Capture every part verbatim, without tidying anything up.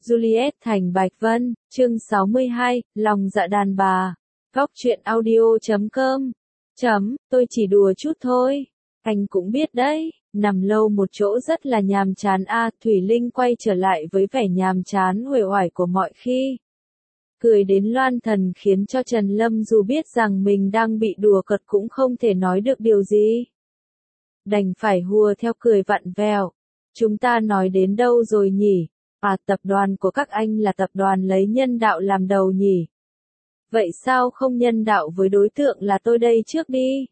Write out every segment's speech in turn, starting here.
Juliet thành Bạch Vân, chương sáu mươi hai, lòng dạ đàn bà. Góc truyện audio chấm com. Chấm, tôi chỉ đùa chút thôi. Anh cũng biết đấy, nằm lâu một chỗ rất là nhàm chán a. À, Thủy Linh quay trở lại với vẻ nhàm chán uể oải của mọi khi. Cười đến loan thần khiến cho Trần Lâm dù biết rằng mình đang bị đùa cợt cũng không thể nói được điều gì. Đành phải hùa theo cười vặn vẹo. Chúng ta nói đến đâu rồi nhỉ? À, tập đoàn của các anh là tập đoàn lấy nhân đạo làm đầu nhỉ? Vậy sao không nhân đạo với đối tượng là tôi đây trước đi?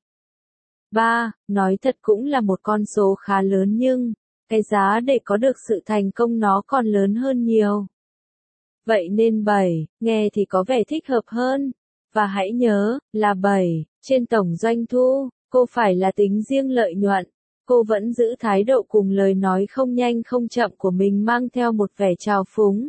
Ba, nói thật cũng là một con số khá lớn nhưng, cái giá để có được sự thành công nó còn lớn hơn nhiều. Vậy nên bảy, nghe thì có vẻ thích hợp hơn. Và hãy nhớ, là bảy, trên tổng doanh thu, cô phải là tính riêng lợi nhuận. Cô vẫn giữ thái độ cùng lời nói không nhanh không chậm của mình mang theo một vẻ trào phúng.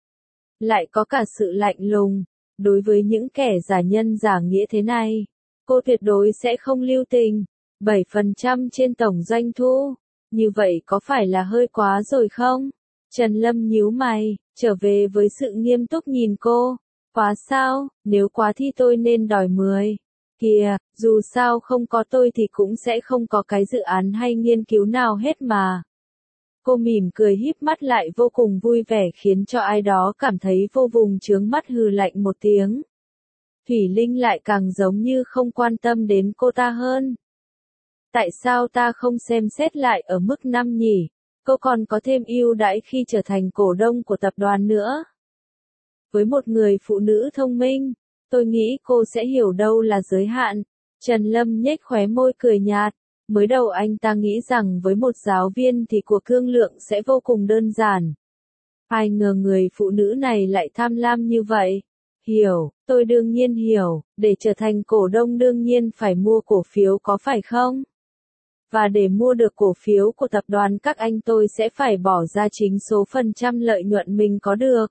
Lại có cả sự lạnh lùng. Đối với những kẻ giả nhân giả nghĩa thế này, cô tuyệt đối sẽ không lưu tình. bảy phần trăm trên tổng doanh thu. Như vậy có phải là hơi quá rồi không? Trần Lâm nhíu mày, trở về với sự nghiêm túc nhìn cô. Quá sao, nếu quá thì tôi nên đòi mười. Kìa, dù sao không có tôi thì cũng sẽ không có cái dự án hay nghiên cứu nào hết mà. Cô mỉm cười híp mắt lại vô cùng vui vẻ khiến cho ai đó cảm thấy vô vùng chướng mắt hừ lạnh một tiếng. Thủy Linh lại càng giống như không quan tâm đến cô ta hơn. Tại sao ta không xem xét lại ở mức năm nhỉ? Cô còn có thêm ưu đãi khi trở thành cổ đông của tập đoàn nữa. Với một người phụ nữ thông minh, tôi nghĩ cô sẽ hiểu đâu là giới hạn. Trần Lâm nhếch khóe môi cười nhạt. Mới đầu anh ta nghĩ rằng với một giáo viên thì cuộc thương lượng sẽ vô cùng đơn giản. Ai ngờ người phụ nữ này lại tham lam như vậy. Hiểu, tôi đương nhiên hiểu, để trở thành cổ đông đương nhiên phải mua cổ phiếu có phải không? Và để mua được cổ phiếu của tập đoàn các anh tôi sẽ phải bỏ ra chính số phần trăm lợi nhuận mình có được.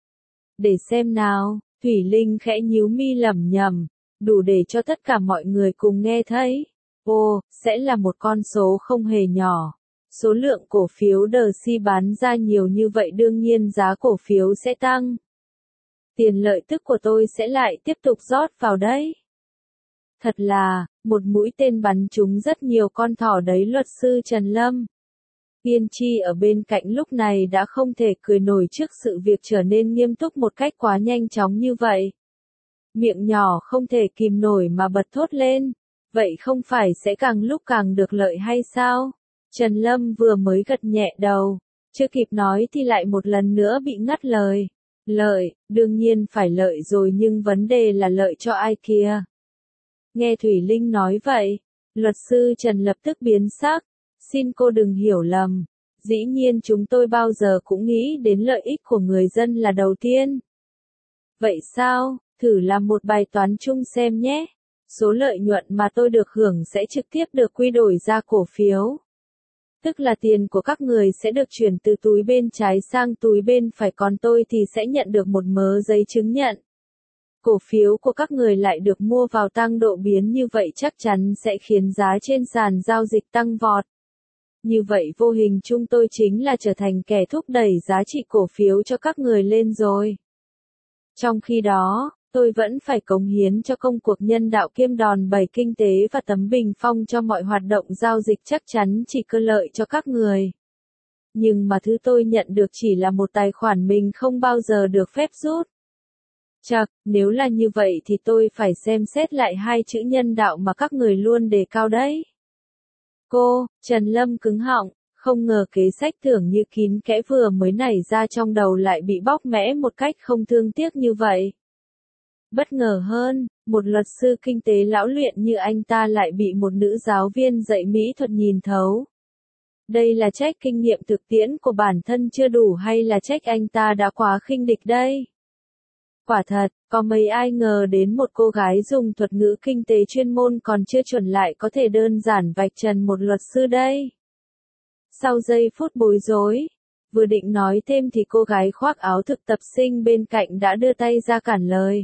Để xem nào, Thủy Linh khẽ nhíu mi lẩm nhẩm, đủ để cho tất cả mọi người cùng nghe thấy. Ồ, sẽ là một con số không hề nhỏ. Số lượng cổ phiếu đờ xê bán ra nhiều như vậy đương nhiên giá cổ phiếu sẽ tăng. Tiền lợi tức của tôi sẽ lại tiếp tục rót vào đấy. Thật là, một mũi tên bắn trúng rất nhiều con thỏ đấy luật sư Trần Lâm. Yên Chi ở bên cạnh lúc này đã không thể cười nổi trước sự việc trở nên nghiêm túc một cách quá nhanh chóng như vậy. Miệng nhỏ không thể kìm nổi mà bật thốt lên. Vậy không phải sẽ càng lúc càng được lợi hay sao? Trần Lâm vừa mới gật nhẹ đầu, chưa kịp nói thì lại một lần nữa bị ngắt lời. Lợi, đương nhiên phải lợi rồi nhưng vấn đề là lợi cho ai kia? Nghe Thủy Linh nói vậy, luật sư Trần lập tức biến sắc. Xin cô đừng hiểu lầm. Dĩ nhiên chúng tôi bao giờ cũng nghĩ đến lợi ích của người dân là đầu tiên. Vậy sao? Thử làm một bài toán chung xem nhé. Số lợi nhuận mà tôi được hưởng sẽ trực tiếp được quy đổi ra cổ phiếu. Tức là tiền của các người sẽ được chuyển từ túi bên trái sang túi bên phải còn tôi thì sẽ nhận được một mớ giấy chứng nhận. Cổ phiếu của các người lại được mua vào tăng độ biến như vậy chắc chắn sẽ khiến giá trên sàn giao dịch tăng vọt. Như vậy vô hình chung tôi chính là trở thành kẻ thúc đẩy giá trị cổ phiếu cho các người lên rồi. Trong khi đó, tôi vẫn phải cống hiến cho công cuộc nhân đạo kiêm đòn bẩy kinh tế và tấm bình phong cho mọi hoạt động giao dịch chắc chắn chỉ cơ lợi cho các người. Nhưng mà thứ tôi nhận được chỉ là một tài khoản mình không bao giờ được phép rút. Chậc, nếu là như vậy thì tôi phải xem xét lại hai chữ nhân đạo mà các người luôn đề cao đấy. Cô, Trần Lâm cứng họng, không ngờ kế sách tưởng như kín kẽ vừa mới nảy ra trong đầu lại bị bóc mẽ một cách không thương tiếc như vậy. Bất ngờ hơn, một luật sư kinh tế lão luyện như anh ta lại bị một nữ giáo viên dạy mỹ thuật nhìn thấu. Đây là trách kinh nghiệm thực tiễn của bản thân chưa đủ hay là trách anh ta đã quá khinh địch đây? Quả thật, có mấy ai ngờ đến một cô gái dùng thuật ngữ kinh tế chuyên môn còn chưa chuẩn lại có thể đơn giản vạch trần một luật sư đây. Sau giây phút bối rối, vừa định nói thêm thì cô gái khoác áo thực tập sinh bên cạnh đã đưa tay ra cản lời.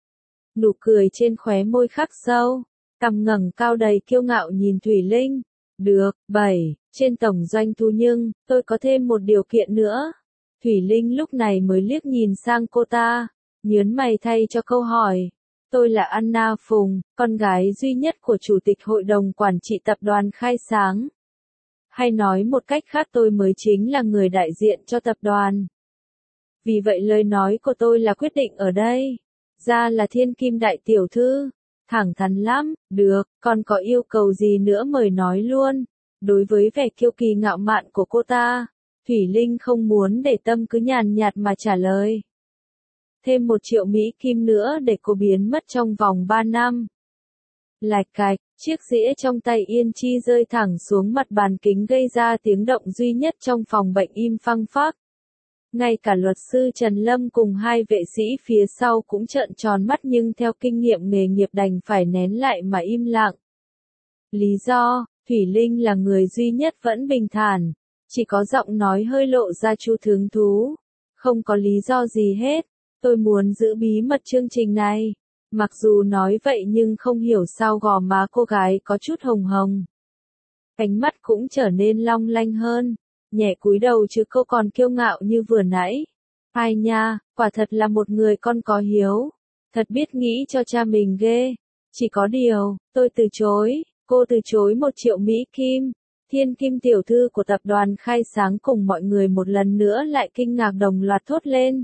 Nụ cười trên khóe môi khắc sâu, cằm ngẩng cao đầy kiêu ngạo nhìn Thủy Linh. Được, bảy, trên tổng doanh thu nhưng, tôi có thêm một điều kiện nữa. Thủy Linh lúc này mới liếc nhìn sang cô ta, nhớn mày thay cho câu hỏi. Tôi là Anna Phùng, con gái duy nhất của Chủ tịch Hội đồng Quản trị Tập đoàn Khai Sáng. Hay nói một cách khác tôi mới chính là người đại diện cho tập đoàn. Vì vậy lời nói của tôi là quyết định ở đây. Ra là Thiên Kim đại tiểu thư. Thẳng thắn lắm, được, còn có yêu cầu gì nữa mời nói luôn. Đối với vẻ kiêu kỳ ngạo mạn của cô ta, Thủy Linh không muốn để tâm cứ nhàn nhạt mà trả lời. Thêm một triệu Mỹ Kim nữa để cô biến mất trong vòng ba năm. Lạch cạch, chiếc dĩa trong tay Yên Chi rơi thẳng xuống mặt bàn kính gây ra tiếng động duy nhất trong phòng bệnh im phăng phắc. Ngay cả luật sư Trần Lâm cùng hai vệ sĩ phía sau cũng trợn tròn mắt nhưng theo kinh nghiệm nghề nghiệp đành phải nén lại mà im lặng. Lý do, Thủy Linh là người duy nhất vẫn bình thản, chỉ có giọng nói hơi lộ ra chút hứng thú. Không có lý do gì hết, tôi muốn giữ bí mật chương trình này. Mặc dù nói vậy nhưng không hiểu sao gò má cô gái có chút hồng hồng. Ánh mắt cũng trở nên long lanh hơn. Nhẹ cúi đầu chứ cô còn kiêu ngạo như vừa nãy. Ai nha, quả thật là một người con có hiếu. Thật biết nghĩ cho cha mình ghê. Chỉ có điều, tôi từ chối. Cô từ chối một triệu Mỹ Kim. Thiên Kim tiểu thư của tập đoàn Khai Sáng cùng mọi người một lần nữa lại kinh ngạc đồng loạt thốt lên.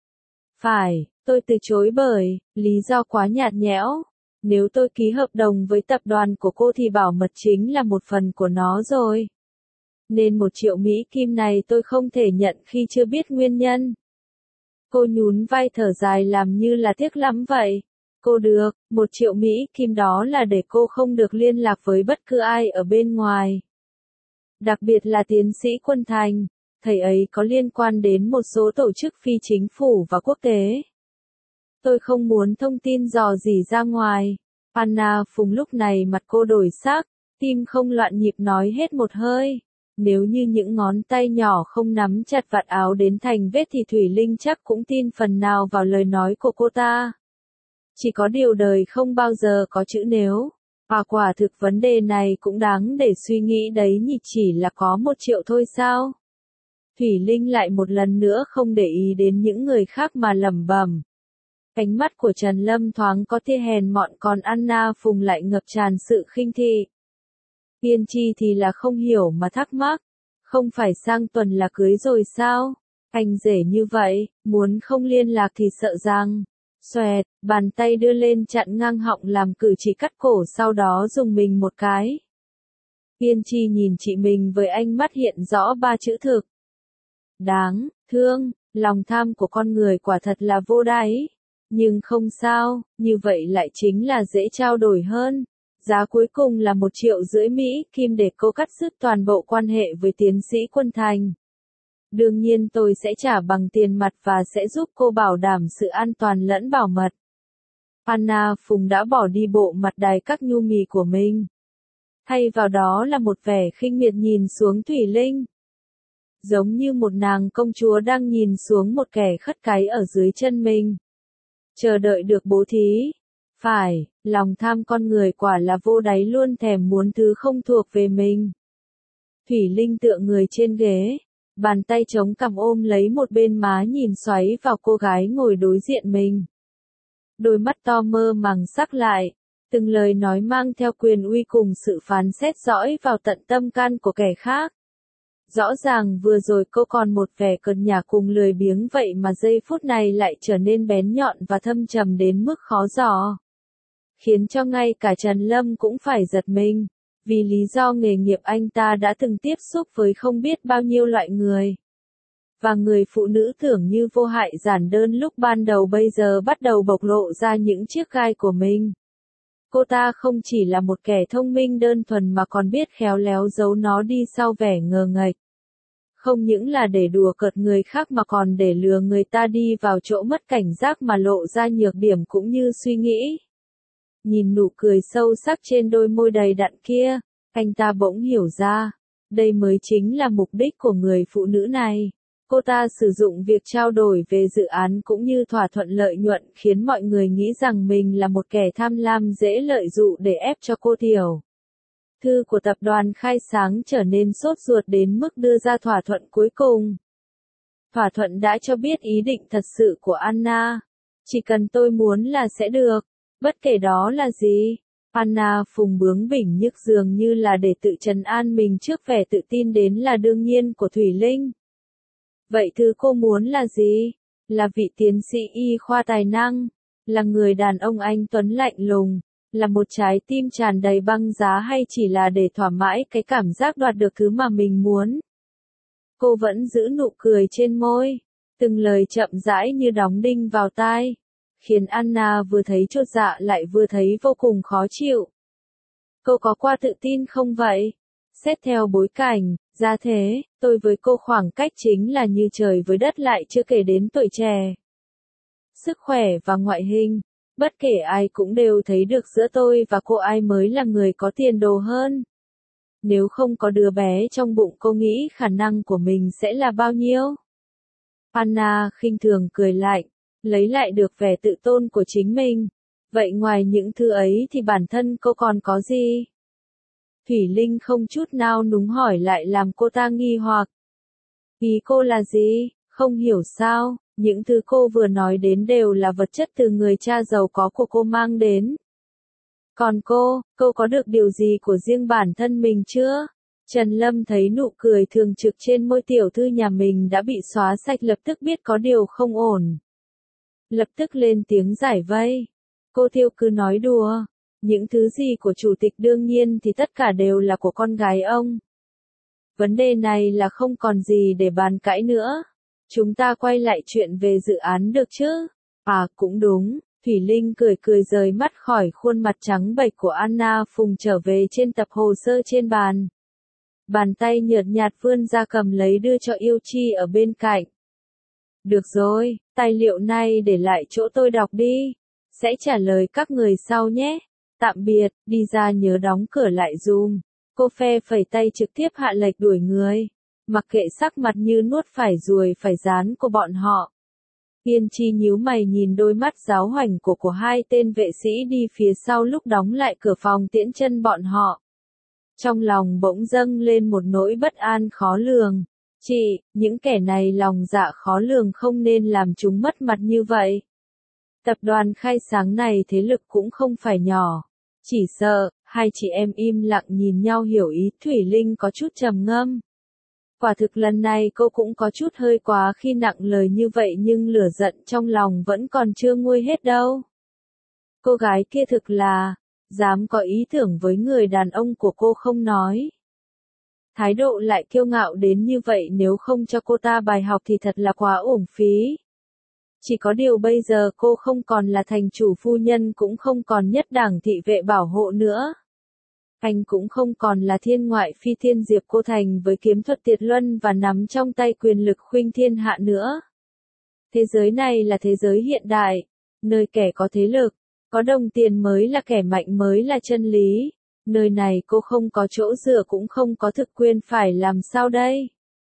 Phải, tôi từ chối bởi, lý do quá nhạt nhẽo. Nếu tôi ký hợp đồng với tập đoàn của cô thì bảo mật chính là một phần của nó rồi. Nên một triệu Mỹ Kim này tôi không thể nhận khi chưa biết nguyên nhân. Cô nhún vai thở dài làm như là tiếc lắm vậy. Cô được, một triệu Mỹ Kim đó là để cô không được liên lạc với bất cứ ai ở bên ngoài. Đặc biệt là tiến sĩ Quân Thành, thầy ấy có liên quan đến một số tổ chức phi chính phủ và quốc tế. Tôi không muốn thông tin dò dỉ ra ngoài. Anna Phùng lúc này mặt cô đổi sắc, tim không loạn nhịp nói hết một hơi. Nếu như những ngón tay nhỏ không nắm chặt vạt áo đến thành vết thì Thủy Linh chắc cũng tin phần nào vào lời nói của cô ta. Chỉ có điều đời không bao giờ có chữ nếu. Và quả thực vấn đề này cũng đáng để suy nghĩ đấy nhỉ, chỉ là có một triệu thôi sao? Thủy Linh lại một lần nữa không để ý đến những người khác mà lẩm bẩm. Ánh mắt của Trần Lâm thoáng có tia hèn mọn còn Anna Phùng lại ngập tràn sự khinh thị. Yên Chi thì là không hiểu mà thắc mắc. Không phải sang tuần là cưới rồi sao? Anh rể như vậy, muốn không liên lạc thì sợ rằng. Xoẹt, bàn tay đưa lên chặn ngang họng làm cử chỉ cắt cổ sau đó dùng mình một cái. Yên Chi nhìn chị mình với ánh mắt hiện rõ ba chữ thực. Đáng, thương, lòng tham của con người quả thật là vô đáy. Nhưng không sao, như vậy lại chính là dễ trao đổi hơn. Giá cuối cùng là một triệu rưỡi Mỹ Kim để cô cắt dứt toàn bộ quan hệ với tiến sĩ Quân Thành. Đương nhiên tôi sẽ trả bằng tiền mặt và sẽ giúp cô bảo đảm sự an toàn lẫn bảo mật. Anna Phùng đã bỏ đi bộ mặt đài các nhu mì của mình. Thay vào đó là một vẻ khinh miệt nhìn xuống Thủy Linh. Giống như một nàng công chúa đang nhìn xuống một kẻ khất cái ở dưới chân mình. Chờ đợi được bố thí. Phải, lòng tham con người quả là vô đáy luôn thèm muốn thứ không thuộc về mình. Thủy Linh tựa người trên ghế. Bàn tay chống cằm ôm lấy một bên má nhìn xoáy vào cô gái ngồi đối diện mình. Đôi mắt to mơ màng sắc lại, từng lời nói mang theo quyền uy cùng sự phán xét dõi vào tận tâm can của kẻ khác. Rõ ràng vừa rồi cô còn một vẻ cợt nhả cùng lười biếng vậy mà giây phút này lại trở nên bén nhọn và thâm trầm đến mức khó dò. Khiến cho ngay cả Trần Lâm cũng phải giật mình. Vì lý do nghề nghiệp anh ta đã từng tiếp xúc với không biết bao nhiêu loại người. Và người phụ nữ tưởng như vô hại giản đơn lúc ban đầu bây giờ bắt đầu bộc lộ ra những chiếc gai của mình. Cô ta không chỉ là một kẻ thông minh đơn thuần mà còn biết khéo léo giấu nó đi sau vẻ ngờ nghệch. Không những là để đùa cợt người khác mà còn để lừa người ta đi vào chỗ mất cảnh giác mà lộ ra nhược điểm cũng như suy nghĩ. Nhìn nụ cười sâu sắc trên đôi môi đầy đặn kia, anh ta bỗng hiểu ra, đây mới chính là mục đích của người phụ nữ này. Cô ta sử dụng việc trao đổi về dự án cũng như thỏa thuận lợi nhuận khiến mọi người nghĩ rằng mình là một kẻ tham lam dễ lợi dụng để ép cho cô tiểu thư của tập đoàn Khai Sáng trở nên sốt ruột đến mức đưa ra thỏa thuận cuối cùng. thỏa thuận đã cho biết ý định thật sự của Anna. Chỉ cần tôi muốn là sẽ được, bất kể đó là gì. Anna phùng bướng bỉnh nhức dường như là để tự trấn an mình trước vẻ tự tin đến là đương nhiên của Thủy Linh. Vậy thứ cô muốn là gì? Là vị tiến sĩ y khoa tài năng, là người đàn ông anh tuấn lạnh lùng, là một trái tim tràn đầy băng giá hay chỉ là để thỏa mãi cái cảm giác đoạt được thứ mà mình muốn? Cô vẫn giữ nụ cười trên môi, từng lời chậm rãi như đóng đinh vào tai, khiến Anna vừa thấy chột dạ lại vừa thấy vô cùng khó chịu. Cô có qua tự tin không vậy? Xét theo bối cảnh, ra thế, tôi với cô khoảng cách chính là như trời với đất lại chưa kể đến tuổi trẻ. Sức khỏe và ngoại hình, bất kể ai cũng đều thấy được giữa tôi và cô ai mới là người có tiền đồ hơn. Nếu không có đứa bé trong bụng cô nghĩ khả năng của mình sẽ là bao nhiêu? Anna khinh thường cười lạnh, lấy lại được vẻ tự tôn của chính mình. Vậy ngoài những thứ ấy thì bản thân cô còn có gì? Thủy Linh không chút nào núng hỏi lại làm cô ta nghi hoặc. Ý cô là gì? Không hiểu sao, những thứ cô vừa nói đến đều là vật chất từ người cha giàu có của cô mang đến. Còn cô, cô có được điều gì của riêng bản thân mình chưa? Trần Lâm thấy nụ cười thường trực trên môi tiểu thư nhà mình đã bị xóa sạch lập tức biết có điều không ổn. Lập tức lên tiếng giải vây. Cô Tiêu cứ nói đùa. Những thứ gì của chủ tịch đương nhiên thì tất cả đều là của con gái ông. Vấn đề này là không còn gì để bàn cãi nữa. Chúng ta quay lại chuyện về dự án được chứ? À cũng đúng. Thủy Linh cười cười rời mắt khỏi khuôn mặt trắng bệch của Anna Phùng trở về trên tập hồ sơ trên bàn. Bàn tay nhợt nhạt vươn ra cầm lấy đưa cho Yêu Chi ở bên cạnh. Được rồi, tài liệu này để lại chỗ tôi đọc đi. Sẽ trả lời các người sau nhé. Tạm biệt, đi ra nhớ đóng cửa lại dùm. Cô phe phẩy tay trực tiếp hạ lệch đuổi người. Mặc kệ sắc mặt như nuốt phải ruồi phải rán của bọn họ. Yên Chi nhíu mày nhìn đôi mắt giáo hoành của của hai tên vệ sĩ đi phía sau lúc đóng lại cửa phòng tiễn chân bọn họ. Trong lòng bỗng dâng lên một nỗi bất an khó lường. Chị, những kẻ này lòng dạ khó lường không nên làm chúng mất mặt như vậy. Tập đoàn khai sáng này thế lực cũng không phải nhỏ. Chỉ sợ, hai chị em im lặng nhìn nhau hiểu ý. Thủy Linh có chút trầm ngâm. Quả thực lần này cô cũng có chút hơi quá khi nặng lời như vậy nhưng lửa giận trong lòng vẫn còn chưa nguôi hết đâu. Cô gái kia thực là, dám có ý tưởng với người đàn ông của cô không nói. Thái độ lại kiêu ngạo đến như vậy nếu không cho cô ta bài học thì thật là quá uổng phí. Chỉ có điều bây giờ cô không còn là thành chủ phu nhân cũng không còn nhất đảng thị vệ bảo hộ nữa. Anh cũng không còn là thiên ngoại phi thiên Diệp Cô Thành với kiếm thuật tiệt luân và nắm trong tay quyền lực khuynh thiên hạ nữa. Thế giới này là thế giới hiện đại, nơi kẻ có thế lực, có đồng tiền mới là kẻ mạnh mới là chân lý. Nơi này cô không có chỗ dựa cũng không có thực quyền phải làm sao đây?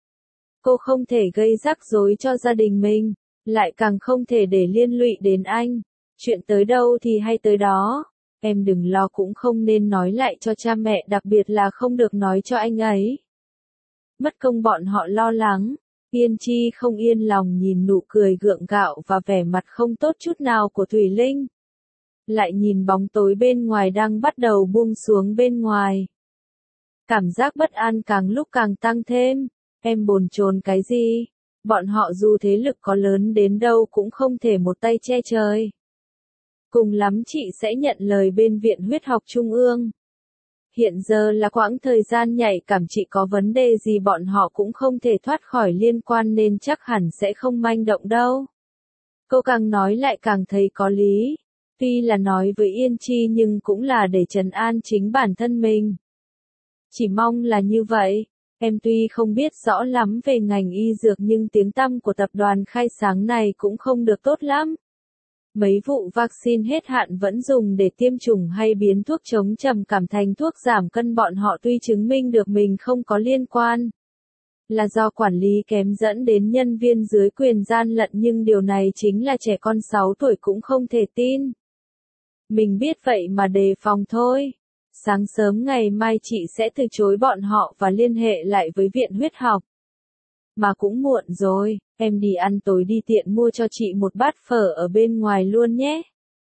Cô không thể gây rắc rối cho gia đình mình, lại càng không thể để liên lụy đến anh. Chuyện tới đâu thì hay tới đó. Em đừng lo cũng không nên nói lại cho cha mẹ đặc biệt là không được nói cho anh ấy. Mất công bọn họ lo lắng. Yên Chi không yên lòng nhìn nụ cười gượng gạo và vẻ mặt không tốt chút nào của Thủy Linh. Lại nhìn bóng tối bên ngoài đang bắt đầu buông xuống bên ngoài. Cảm giác bất an càng lúc càng tăng thêm. Em bồn chồn cái gì? Bọn họ dù thế lực có lớn đến đâu cũng không thể một tay che trời. Cùng lắm chị sẽ nhận lời bên Viện Huyết học Trung ương. Hiện giờ là quãng thời gian nhạy cảm, chị có vấn đề gì bọn họ cũng không thể thoát khỏi liên quan nên chắc hẳn sẽ không manh động đâu. Cô càng nói lại càng thấy có lý. Tuy là nói với Yên Chi nhưng cũng là để trấn an chính bản thân mình. Chỉ mong là như vậy. Em tuy không biết rõ lắm về ngành y dược nhưng tiếng tăm của tập đoàn khai sáng này cũng không được tốt lắm. Mấy vụ vaccine hết hạn vẫn dùng để tiêm chủng hay biến thuốc chống trầm cảm thành thuốc giảm cân bọn họ tuy chứng minh được mình không có liên quan. Là do quản lý kém dẫn đến nhân viên dưới quyền gian lận nhưng điều này chính là trẻ con sáu tuổi cũng không thể tin. Mình biết vậy mà đề phòng thôi. Sáng sớm ngày mai chị sẽ từ chối bọn họ và liên hệ lại với Viện Huyết học. Mà cũng muộn rồi. Em đi ăn tối đi tiện mua cho chị một bát phở ở bên ngoài luôn nhé.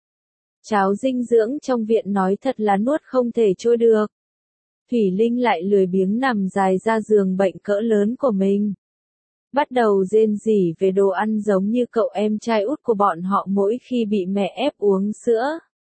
Cháo dinh dưỡng trong viện nói thật là nuốt không thể trôi được. Thủy Linh lại lười biếng nằm dài ra giường bệnh cỡ lớn của mình. Bắt đầu rên rỉ về đồ ăn giống như cậu em trai út của bọn họ mỗi khi bị mẹ ép uống sữa.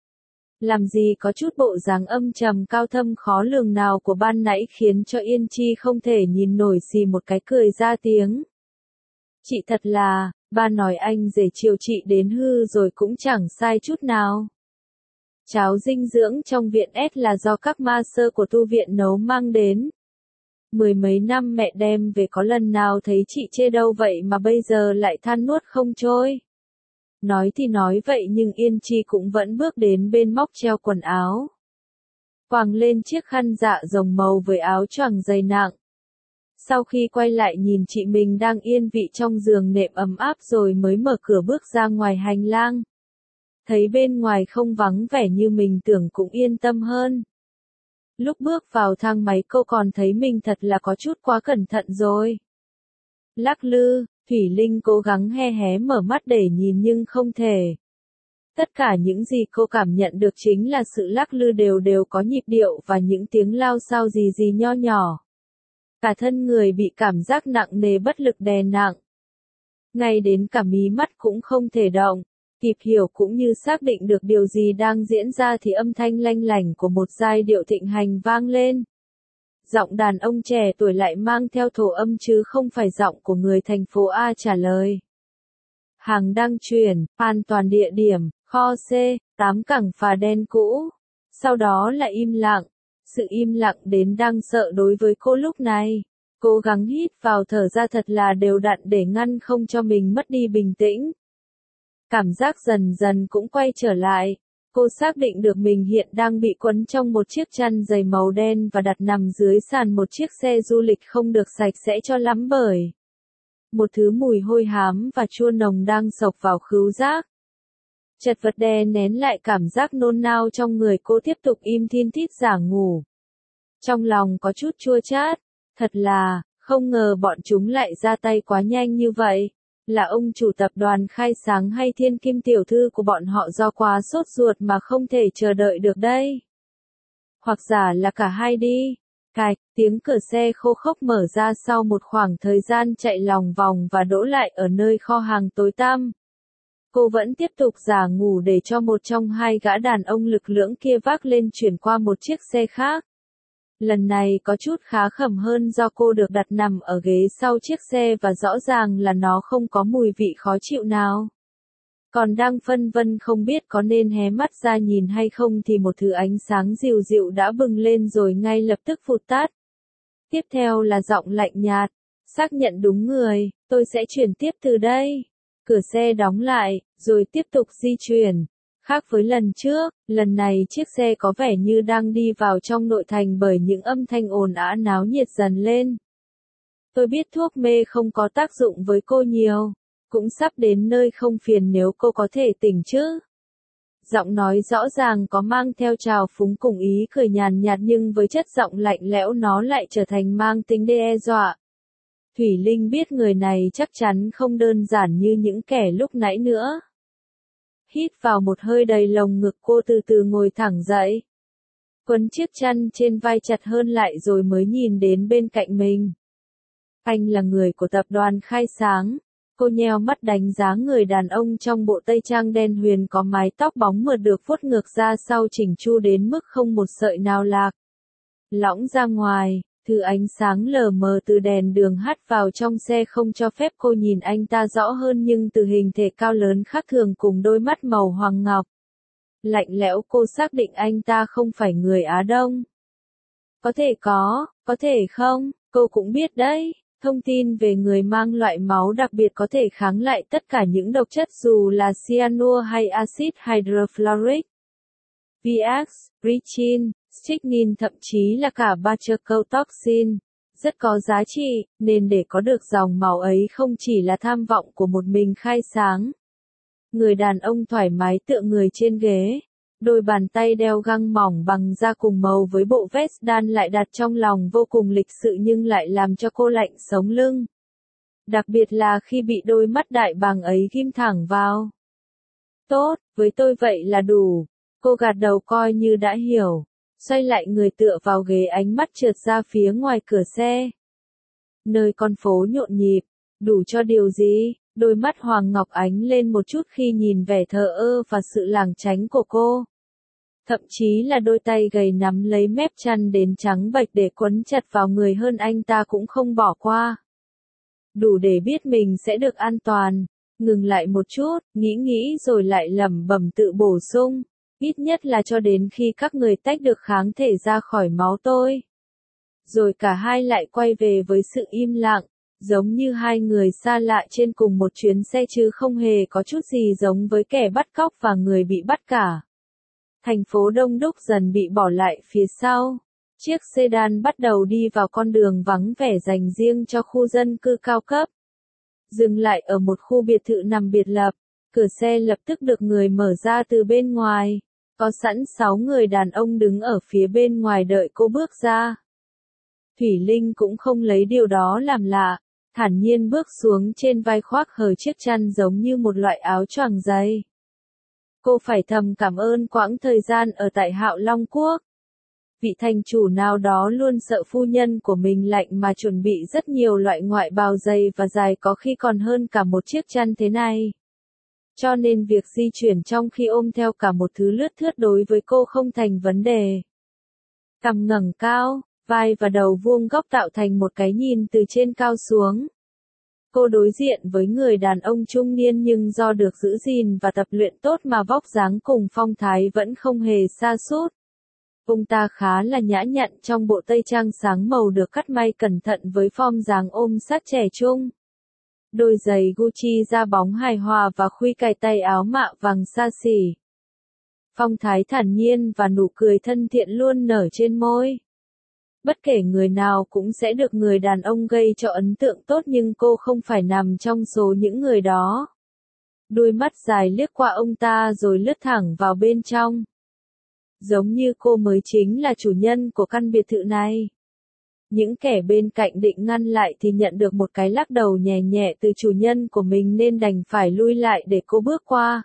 Làm gì có chút bộ dáng âm trầm cao thâm khó lường nào của ban nãy khiến cho Yên Chi không thể nhìn nổi xì một cái cười ra tiếng. Chị thật là, ba nói anh rể chiều chị đến hư rồi cũng chẳng sai chút nào. Cháo dinh dưỡng trong viện S là do các ma sơ của tu viện nấu mang đến. Mười mấy năm mẹ đem về có lần nào thấy chị chê đâu vậy mà bây giờ lại than nuốt không trôi. Nói thì nói vậy nhưng Yên Chi cũng vẫn bước đến bên móc treo quần áo. Quàng lên chiếc khăn dạ rồng màu với áo choàng dày nặng. Sau khi quay lại nhìn chị mình đang yên vị trong giường nệm ấm áp rồi mới mở cửa bước ra ngoài hành lang. Thấy bên ngoài không vắng vẻ như mình tưởng cũng yên tâm hơn. Lúc bước vào thang máy cô còn thấy mình thật là có chút quá cẩn thận rồi. Lắc lư, Thủy Linh cố gắng hé hé mở mắt để nhìn nhưng không thể. Tất cả những gì cô cảm nhận được chính là sự lắc lư đều đều có nhịp điệu và những tiếng lao xao gì gì nho nhỏ. Cả thân người bị cảm giác nặng nề bất lực đè nặng. Ngay đến cả mí mắt cũng không thể động. Kịp hiểu cũng như xác định được điều gì đang diễn ra thì âm thanh lanh lảnh của một giai điệu thịnh hành vang lên. Giọng đàn ông trẻ tuổi lại mang theo thổ âm chứ không phải giọng của người thành phố A trả lời. Hàng đang chuyển, an toàn địa điểm, kho C, tám cẳng phà đen cũ. Sau đó là im lặng. Sự im lặng đến đang sợ đối với cô lúc này. Cố gắng hít vào thở ra thật là đều đặn để ngăn không cho mình mất đi bình tĩnh. Cảm giác dần dần cũng quay trở lại. Cô xác định được mình hiện đang bị quấn trong một chiếc chăn dày màu đen và đặt nằm dưới sàn một chiếc xe du lịch không được sạch sẽ cho lắm bởi một thứ mùi hôi hám và chua nồng đang xộc vào khứu giác. Chật vật đè nén lại cảm giác nôn nao trong người cô tiếp tục im thin thít giả ngủ. Trong lòng có chút chua chát. Thật là, không ngờ bọn chúng lại ra tay quá nhanh như vậy. Là ông chủ tập đoàn Khai Sáng hay Thiên Kim tiểu thư của bọn họ do quá sốt ruột mà không thể chờ đợi được đây. Hoặc giả là cả hai đi. Cạch, tiếng cửa xe khô khốc mở ra sau một khoảng thời gian chạy lòng vòng và đỗ lại ở nơi kho hàng tối tăm. Cô vẫn tiếp tục giả ngủ để cho một trong hai gã đàn ông lực lưỡng kia vác lên chuyển qua một chiếc xe khác. Lần này có chút khá khẩm hơn do cô được đặt nằm ở ghế sau chiếc xe và rõ ràng là nó không có mùi vị khó chịu nào. Còn đang phân vân không biết có nên hé mắt ra nhìn hay không thì một thứ ánh sáng dịu dịu đã bừng lên rồi ngay lập tức vụt tắt. Tiếp theo là giọng lạnh nhạt. Xác nhận đúng người, tôi sẽ chuyển tiếp từ đây. Cửa xe đóng lại, rồi tiếp tục di chuyển. Khác với lần trước, lần này chiếc xe có vẻ như đang đi vào trong nội thành bởi những âm thanh ồn ào náo nhiệt dần lên. Tôi biết thuốc mê không có tác dụng với cô nhiều, cũng sắp đến nơi không phiền nếu cô có thể tỉnh chứ. Giọng nói rõ ràng có mang theo trào phúng cùng ý cười nhàn nhạt nhưng với chất giọng lạnh lẽo nó lại trở thành mang tính đe dọa. Thủy Linh biết người này chắc chắn không đơn giản như những kẻ lúc nãy nữa. Hít vào một hơi đầy lồng ngực cô từ từ ngồi thẳng dậy. Quấn chiếc chăn trên vai chặt hơn lại rồi mới nhìn đến bên cạnh mình. Anh là người của tập đoàn Khai Sáng. Cô nheo mắt đánh giá người đàn ông trong bộ tây trang đen huyền có mái tóc bóng mượt được vuốt ngược ra sau chỉnh chu đến mức không một sợi nào lạc. Lõng ra ngoài, thứ ánh sáng lờ mờ từ đèn đường hắt vào trong xe không cho phép cô nhìn anh ta rõ hơn nhưng từ hình thể cao lớn khác thường cùng đôi mắt màu hoàng ngọc. Lạnh lẽo cô xác định anh ta không phải người Á Đông. Có thể có, có thể không, cô cũng biết đấy. Thông tin về người mang loại máu đặc biệt có thể kháng lại tất cả những độc chất dù là cyanua hay axit hydrofluoric. Vx, Richin, strychnine thậm chí là cả batrachotoxin. Rất có giá trị, nên để có được dòng máu ấy không chỉ là tham vọng của một mình Khai Sáng. Người đàn ông thoải mái tựa người trên ghế. Đôi bàn tay đeo găng mỏng bằng da cùng màu với bộ vest đan lại đặt trong lòng vô cùng lịch sự nhưng lại làm cho cô lạnh sống lưng. Đặc biệt là khi bị đôi mắt đại bàng ấy ghim thẳng vào. Tốt, với tôi vậy là đủ. Cô gật đầu coi như đã hiểu. Xoay lại người tựa vào ghế, ánh mắt trượt ra phía ngoài cửa xe. Nơi con phố nhộn nhịp, đủ cho điều gì? Đôi mắt Hoàng Ngọc ánh lên một chút khi nhìn vẻ thờ ơ và sự lảng tránh của cô. Thậm chí là đôi tay gầy nắm lấy mép chăn đến trắng bệch để quấn chặt vào người hơn anh ta cũng không bỏ qua. Đủ để biết mình sẽ được an toàn. Ngừng lại một chút, nghĩ nghĩ rồi lại lẩm bẩm tự bổ sung. Ít nhất là cho đến khi các người tách được kháng thể ra khỏi máu tôi. Rồi cả hai lại quay về với sự im lặng, giống như hai người xa lạ trên cùng một chuyến xe chứ không hề có chút gì giống với kẻ bắt cóc và người bị bắt cả. Thành phố đông đúc dần bị bỏ lại phía sau. Chiếc sedan bắt đầu đi vào con đường vắng vẻ dành riêng cho khu dân cư cao cấp. Dừng lại ở một khu biệt thự nằm biệt lập, cửa xe lập tức được người mở ra từ bên ngoài. Có sẵn sáu người đàn ông đứng ở phía bên ngoài đợi cô bước ra. Thủy Linh cũng không lấy điều đó làm lạ, thản nhiên bước xuống, trên vai khoác hở chiếc chăn giống như một loại áo choàng dày. Cô phải thầm cảm ơn quãng thời gian ở tại Hạo Long Quốc. Vị thành chủ nào đó luôn sợ phu nhân của mình lạnh mà chuẩn bị rất nhiều loại ngoại bào dày và dài, có khi còn hơn cả một chiếc chăn thế này. Cho nên việc di chuyển trong khi ôm theo cả một thứ lướt thướt đối với cô không thành vấn đề. Cằm ngẩng cao, vai và đầu vuông góc tạo thành một cái nhìn từ trên cao xuống. Cô đối diện với người đàn ông trung niên nhưng do được giữ gìn và tập luyện tốt mà vóc dáng cùng phong thái vẫn không hề sa sút. Ông ta khá là nhã nhặn trong bộ tây trang sáng màu được cắt may cẩn thận với form dáng ôm sát trẻ trung. Đôi giày Gucci da bóng hài hòa và khuy cài tay áo mạ vàng xa xỉ. Phong thái thản nhiên và nụ cười thân thiện luôn nở trên môi. Bất kể người nào cũng sẽ được người đàn ông gây cho ấn tượng tốt, nhưng cô không phải nằm trong số những người đó. Đôi mắt dài liếc qua ông ta rồi lướt thẳng vào bên trong. Giống như cô mới chính là chủ nhân của căn biệt thự này. Những kẻ bên cạnh định ngăn lại thì nhận được một cái lắc đầu nhẹ nhẹ từ chủ nhân của mình nên đành phải lui lại để cô bước qua.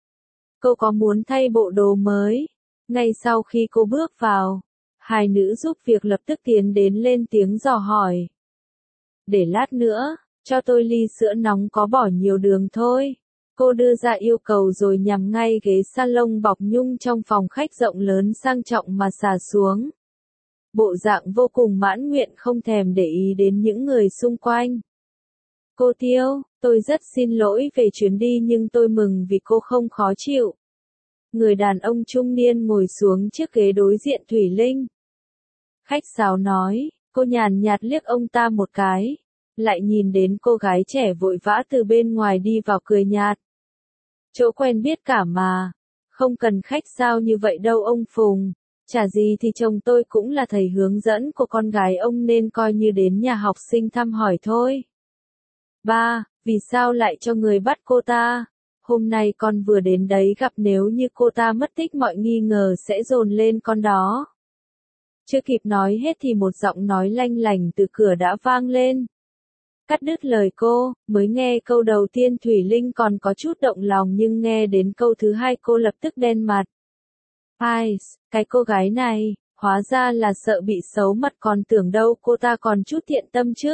Cô có muốn thay bộ đồ mới? Ngay sau khi cô bước vào, hai nữ giúp việc lập tức tiến đến lên tiếng dò hỏi. Để lát nữa, cho tôi ly sữa nóng có bỏ nhiều đường thôi. Cô đưa ra yêu cầu rồi nhằm ngay ghế salon bọc nhung trong phòng khách rộng lớn sang trọng mà xà xuống. Bộ dạng vô cùng mãn nguyện, không thèm để ý đến những người xung quanh. Cô Tiêu, tôi rất xin lỗi về chuyến đi nhưng tôi mừng vì cô không khó chịu. Người đàn ông trung niên ngồi xuống chiếc ghế đối diện Thủy Linh. Khách sáo nói, cô nhàn nhạt liếc ông ta một cái, lại nhìn đến cô gái trẻ vội vã từ bên ngoài đi vào cười nhạt. Chỗ quen biết cả mà, không cần khách sáo như vậy đâu ông Phùng, chả gì thì chồng tôi cũng là thầy hướng dẫn của con gái ông nên coi như đến nhà học sinh thăm hỏi thôi. Ba, vì sao lại cho người bắt cô ta? Hôm nay con vừa đến đấy gặp, nếu như cô ta mất tích mọi nghi ngờ sẽ dồn lên con đó. Chưa kịp nói hết thì một giọng nói lanh lảnh từ cửa đã vang lên. Cắt đứt lời cô, mới nghe câu đầu tiên Thủy Linh còn có chút động lòng nhưng nghe đến câu thứ hai cô lập tức đen mặt. Ai, cái cô gái này, hóa ra là sợ bị xấu mặt, còn tưởng đâu cô ta còn chút thiện tâm chứ.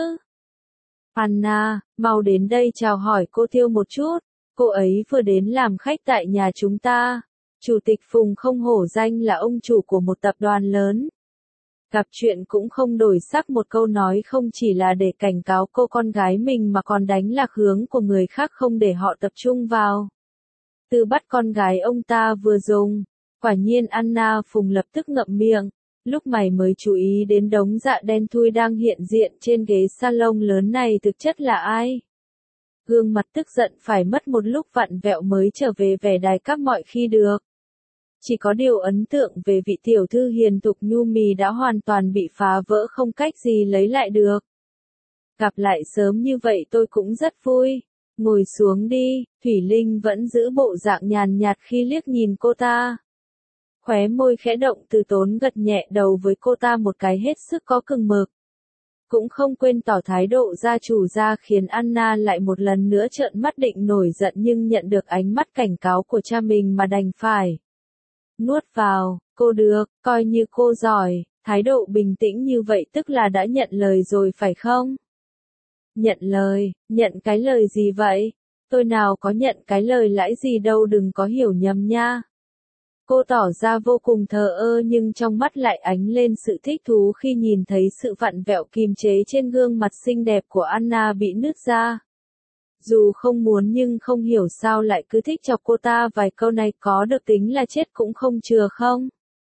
Anna, mau đến đây chào hỏi cô Tiêu một chút, cô ấy vừa đến làm khách tại nhà chúng ta. Chủ tịch Phùng không hổ danh là ông chủ của một tập đoàn lớn. Gặp chuyện cũng không đổi sắc, một câu nói không chỉ là để cảnh cáo cô con gái mình mà còn đánh lạc hướng của người khác không để họ tập trung vào. Từ bắt con gái ông ta vừa dùng, quả nhiên Anna Phùng lập tức ngậm miệng, lúc mày mới chú ý đến đống dạ đen thui đang hiện diện trên ghế salon lớn này thực chất là ai. Gương mặt tức giận phải mất một lúc vặn vẹo mới trở về vẻ đài các mọi khi được. Chỉ có điều ấn tượng về vị tiểu thư hiền thục nhu mì đã hoàn toàn bị phá vỡ, không cách gì lấy lại được. Gặp lại sớm như vậy tôi cũng rất vui. Ngồi xuống đi, Thủy Linh vẫn giữ bộ dạng nhàn nhạt khi liếc nhìn cô ta. Khóe môi khẽ động, từ tốn gật nhẹ đầu với cô ta một cái hết sức có chừng mực. cũng không quên tỏ thái độ gia chủ ra khiến Anna lại một lần nữa trợn mắt định nổi giận nhưng nhận được ánh mắt cảnh cáo của cha mình mà đành phải nuốt vào. Cô được, coi như cô giỏi, thái độ bình tĩnh như vậy tức là đã nhận lời rồi phải không? Nhận lời, nhận cái lời gì vậy? Tôi nào có nhận cái lời lãi gì đâu, đừng có hiểu nhầm nha. Cô tỏ ra vô cùng thờ ơ nhưng trong mắt lại ánh lên sự thích thú khi nhìn thấy sự vặn vẹo kiềm chế trên gương mặt xinh đẹp của Anna bị nứt ra. Dù không muốn nhưng không hiểu sao lại cứ thích chọc cô ta vài câu này, có được tính là chết cũng không chừa không?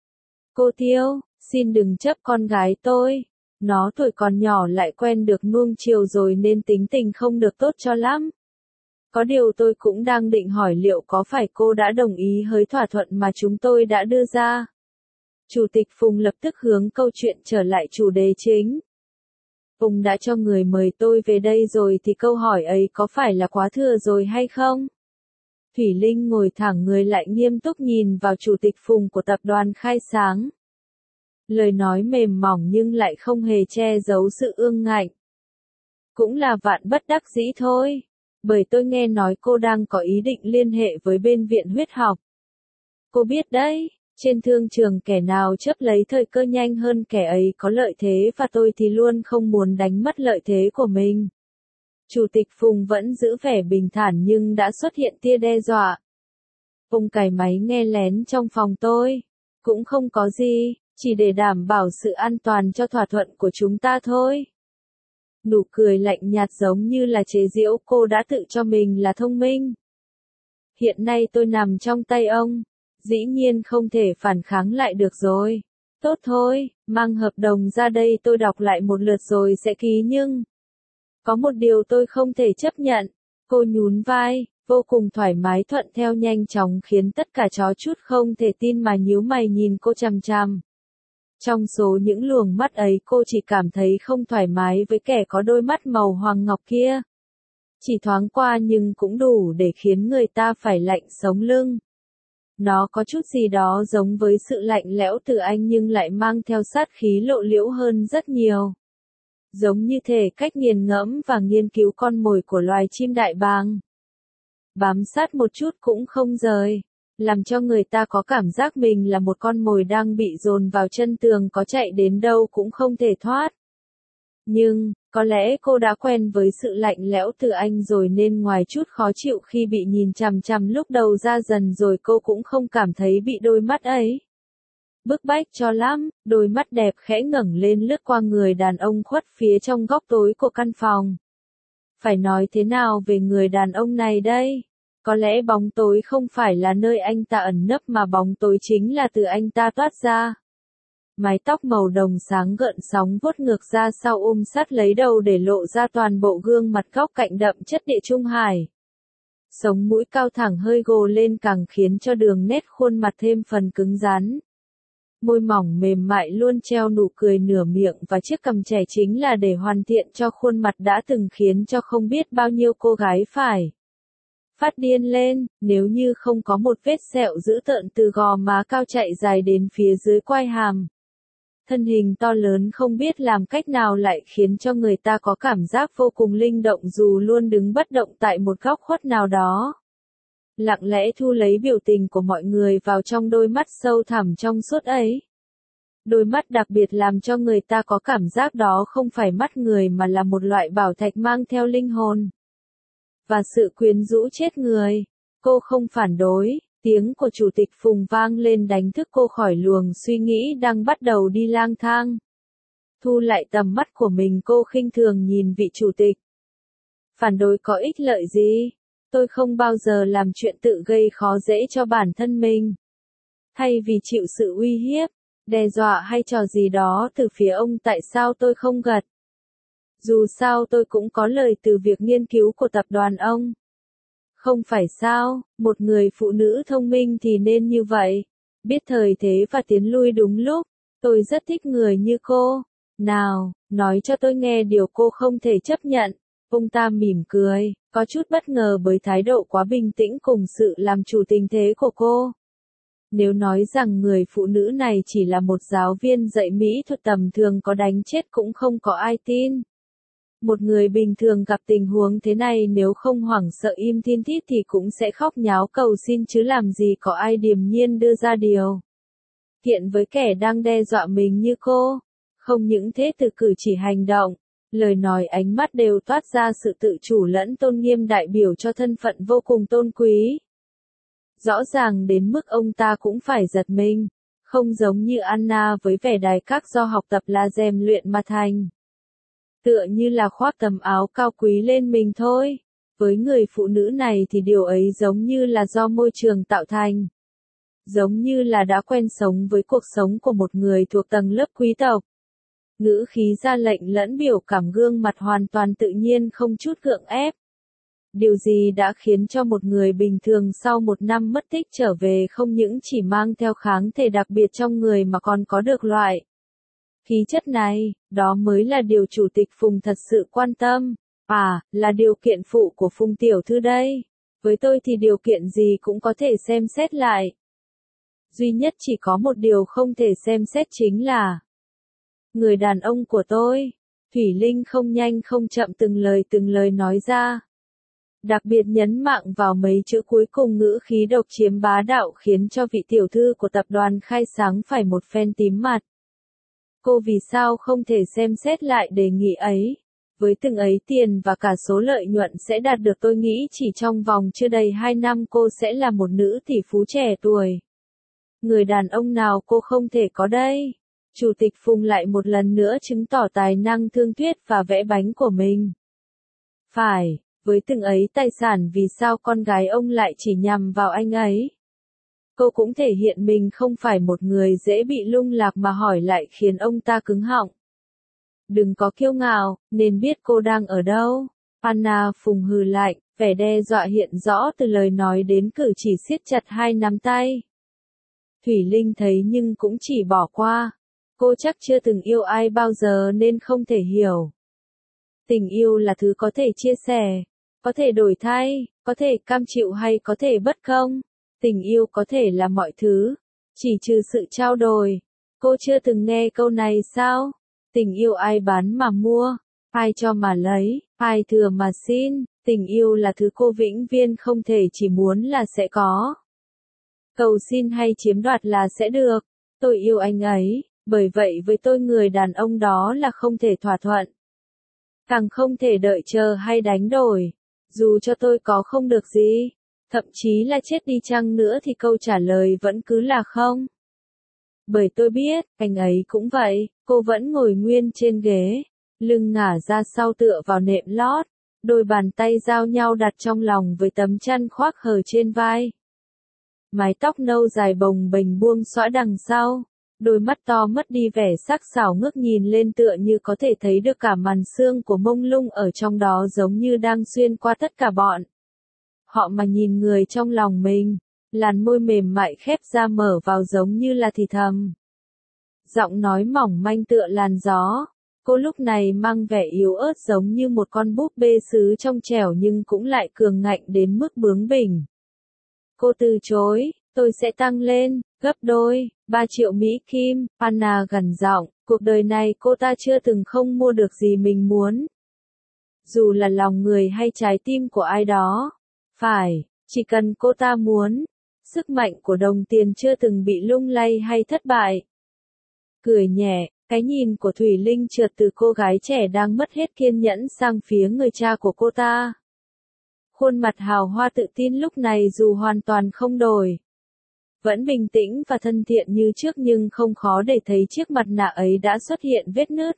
Cô Tiêu, xin đừng chấp con gái tôi. Nó tuổi còn nhỏ lại quen được nuông chiều rồi nên tính tình không được tốt cho lắm. Có điều tôi cũng đang định hỏi liệu có phải cô đã đồng ý với thỏa thuận mà chúng tôi đã đưa ra. Chủ tịch Phùng lập tức hướng câu chuyện trở lại chủ đề chính. Phùng đã cho người mời tôi về đây rồi thì câu hỏi ấy có phải là quá thừa rồi hay không? Thủy Linh ngồi thẳng người lại nghiêm túc nhìn vào chủ tịch Phùng của tập đoàn Khai Sáng. Lời nói mềm mỏng nhưng lại không hề che giấu sự ương ngạnh. Cũng là vạn bất đắc dĩ thôi. Bởi tôi nghe nói cô đang có ý định liên hệ với bên viện huyết học. Cô biết đấy, trên thương trường kẻ nào chấp lấy thời cơ nhanh hơn kẻ ấy có lợi thế và tôi thì luôn không muốn đánh mất lợi thế của mình. Chủ tịch Phùng vẫn giữ vẻ bình thản nhưng đã xuất hiện tia đe dọa. Phùng cài máy nghe lén trong phòng tôi. Cũng không có gì, chỉ để đảm bảo sự an toàn cho thỏa thuận của chúng ta thôi. Nụ cười lạnh nhạt giống như là chế giễu, cô đã tự cho mình là thông minh. Hiện nay tôi nằm trong tay ông, dĩ nhiên không thể phản kháng lại được rồi. Tốt thôi, mang hợp đồng ra đây tôi đọc lại một lượt rồi sẽ ký nhưng... Có một điều tôi không thể chấp nhận. Cô nhún vai, vô cùng thoải mái thuận theo nhanh chóng khiến tất cả chó chút không thể tin mà nhíu mày nhìn cô chằm chằm. Trong số những luồng mắt ấy cô chỉ cảm thấy không thoải mái với kẻ có đôi mắt màu hoàng ngọc kia. Chỉ thoáng qua nhưng cũng đủ để khiến người ta phải lạnh sống lưng. Nó có chút gì đó giống với sự lạnh lẽo từ anh nhưng lại mang theo sát khí lộ liễu hơn rất nhiều. Giống như thể cách nghiền ngẫm và nghiên cứu con mồi của loài chim đại bàng. Bám sát một chút cũng không rời. Làm cho người ta có cảm giác mình là một con mồi đang bị dồn vào chân tường, có chạy đến đâu cũng không thể thoát. Nhưng, có lẽ cô đã quen với sự lạnh lẽo từ anh rồi nên ngoài chút khó chịu khi bị nhìn chằm chằm lúc đầu ra dần rồi cô cũng không cảm thấy bị đôi mắt ấy bức bách cho lắm. Đôi mắt đẹp khẽ ngẩng lên lướt qua người đàn ông khuất phía trong góc tối của căn phòng. Phải nói thế nào về người đàn ông này đây? Có lẽ bóng tối không phải là nơi anh ta ẩn nấp mà bóng tối chính là từ anh ta toát ra. Mái tóc màu đồng sáng gợn sóng vuốt ngược ra sau ôm sát lấy đầu để lộ ra toàn bộ gương mặt góc cạnh đậm chất địa trung hải. Sống mũi cao thẳng hơi gồ lên càng khiến cho đường nét khuôn mặt thêm phần cứng rắn. Môi mỏng mềm mại luôn treo nụ cười nửa miệng và chiếc cằm trẻ chính là để hoàn thiện cho khuôn mặt đã từng khiến cho không biết bao nhiêu cô gái phải phát điên lên, nếu như không có một vết sẹo dữ tợn từ gò má cao chạy dài đến phía dưới quai hàm. Thân hình to lớn không biết làm cách nào lại khiến cho người ta có cảm giác vô cùng linh động dù luôn đứng bất động tại một góc khuất nào đó. Lặng lẽ thu lấy biểu tình của mọi người vào trong đôi mắt sâu thẳm trong suốt ấy. Đôi mắt đặc biệt làm cho người ta có cảm giác đó không phải mắt người mà là một loại bảo thạch mang theo linh hồn và sự quyến rũ chết người. Cô không phản đối, tiếng của chủ tịch Phùng vang lên đánh thức cô khỏi luồng suy nghĩ đang bắt đầu đi lang thang. Thu lại tầm mắt của mình, cô khinh thường nhìn vị chủ tịch. Phản đối có ích lợi gì? Tôi không bao giờ làm chuyện tự gây khó dễ cho bản thân mình. Thay vì chịu sự uy hiếp, đe dọa hay trò gì đó từ phía ông, tại sao tôi không gật? Dù sao tôi cũng có lời từ việc nghiên cứu của tập đoàn ông. Không phải sao, một người phụ nữ thông minh thì nên như vậy. Biết thời thế và tiến lui đúng lúc. Tôi rất thích người như cô. Nào, nói cho tôi nghe điều cô không thể chấp nhận. Ông ta mỉm cười, có chút bất ngờ bởi thái độ quá bình tĩnh cùng sự làm chủ tình thế của cô. Nếu nói rằng người phụ nữ này chỉ là một giáo viên dạy mỹ thuật tầm thường có đánh chết cũng không có ai tin. Một người bình thường gặp tình huống thế này nếu không hoảng sợ im thin thít thì cũng sẽ khóc nháo cầu xin chứ làm gì có ai điềm nhiên đưa ra điều kiện với kẻ đang đe dọa mình như cô. Không những thế, từ cử chỉ hành động, lời nói, ánh mắt đều toát ra sự tự chủ lẫn tôn nghiêm đại biểu cho thân phận vô cùng tôn quý. Rõ ràng đến mức ông ta cũng phải giật mình, không giống như Anna với vẻ đài các do học tập là rèn luyện mà thành. Tựa như là khoác tấm áo cao quý lên mình thôi. Với người phụ nữ này thì điều ấy giống như là do môi trường tạo thành. Giống như là đã quen sống với cuộc sống của một người thuộc tầng lớp quý tộc. Ngữ khí ra lệnh lẫn biểu cảm gương mặt hoàn toàn tự nhiên không chút gượng ép. Điều gì đã khiến cho một người bình thường sau một năm mất tích trở về không những chỉ mang theo kháng thể đặc biệt trong người mà còn có được loại khí chất này, đó mới là điều Chủ tịch Phùng thật sự quan tâm. À, là điều kiện phụ của Phùng tiểu thư đây. Với tôi thì điều kiện gì cũng có thể xem xét lại. Duy nhất chỉ có một điều không thể xem xét chính là người đàn ông của tôi. Thủy Linh không nhanh không chậm từng lời từng lời nói ra. Đặc biệt nhấn mạnh vào mấy chữ cuối cùng, ngữ khí độc chiếm bá đạo khiến cho vị tiểu thư của tập đoàn Khai Sáng phải một phen tím mặt. Cô vì sao không thể xem xét lại đề nghị ấy? Với từng ấy tiền và cả số lợi nhuận sẽ đạt được, tôi nghĩ chỉ trong vòng chưa đầy hai năm cô sẽ là một nữ tỷ phú trẻ tuổi. Người đàn ông nào cô không thể có đây? Chủ tịch Phùng lại một lần nữa chứng tỏ tài năng thương thuyết và vẽ bánh của mình. Phải, với từng ấy tài sản vì sao con gái ông lại chỉ nhằm vào anh ấy? Cô cũng thể hiện mình không phải một người dễ bị lung lạc mà hỏi lại khiến ông ta cứng họng. Đừng có kiêu ngạo, nên biết cô đang ở đâu. Anna Phùng hừ lạnh, vẻ đe dọa hiện rõ từ lời nói đến cử chỉ siết chặt hai nắm tay. Thủy Linh thấy nhưng cũng chỉ bỏ qua. Cô chắc chưa từng yêu ai bao giờ nên không thể hiểu. Tình yêu là thứ có thể chia sẻ, có thể đổi thay, có thể cam chịu hay có thể bất công. Tình yêu có thể là mọi thứ, chỉ trừ sự trao đổi. Cô chưa từng nghe câu này sao? Tình yêu ai bán mà mua, ai cho mà lấy, ai thừa mà xin. Tình yêu là thứ cô vĩnh viễn không thể chỉ muốn là sẽ có. Cầu xin hay chiếm đoạt là sẽ được. Tôi yêu anh ấy, bởi vậy với tôi người đàn ông đó là không thể thỏa thuận. Càng không thể đợi chờ hay đánh đổi. Dù cho tôi có không được gì, thậm chí là chết đi chăng nữa thì câu trả lời vẫn cứ là không. Bởi tôi biết, anh ấy cũng vậy, cô vẫn ngồi nguyên trên ghế, lưng ngả ra sau tựa vào nệm lót, đôi bàn tay giao nhau đặt trong lòng với tấm chăn khoác hở trên vai. Mái tóc nâu dài bồng bềnh buông xõa đằng sau, đôi mắt to mất đi vẻ sắc sảo ngước nhìn lên tựa như có thể thấy được cả màn xương của mông lung ở trong đó giống như đang xuyên qua tất cả bọn họ mà nhìn người trong lòng mình. Làn môi mềm mại khép ra mở vào giống như là thì thầm. Giọng nói mỏng manh tựa làn gió. Cô lúc này mang vẻ yếu ớt giống như một con búp bê sứ trong trẻo nhưng cũng lại cường ngạnh đến mức bướng bỉnh. Cô từ chối, tôi sẽ tăng lên, gấp đôi, ba triệu Mỹ Kim. Anna gằn giọng, cuộc đời này cô ta chưa từng không mua được gì mình muốn. Dù là lòng người hay trái tim của ai đó. Phải, chỉ cần cô ta muốn. Sức mạnh của đồng tiền chưa từng bị lung lay hay thất bại. Cười nhẹ, cái nhìn của Thủy Linh trượt từ cô gái trẻ đang mất hết kiên nhẫn sang phía người cha của cô ta. Khuôn mặt hào hoa tự tin lúc này dù hoàn toàn không đổi. Vẫn bình tĩnh và thân thiện như trước nhưng không khó để thấy chiếc mặt nạ ấy đã xuất hiện vết nứt.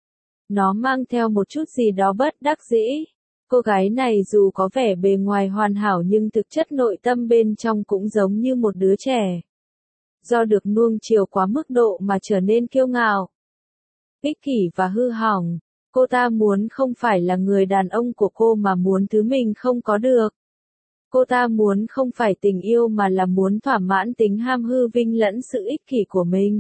Nó mang theo một chút gì đó bất đắc dĩ. Cô gái này dù có vẻ bề ngoài hoàn hảo nhưng thực chất nội tâm bên trong cũng giống như một đứa trẻ. Do được nuông chiều quá mức độ mà trở nên kiêu ngạo, ích kỷ và hư hỏng. Cô ta muốn không phải là người đàn ông của cô mà muốn thứ mình không có được. Cô ta muốn không phải tình yêu mà là muốn thỏa mãn tính ham hư vinh lẫn sự ích kỷ của mình.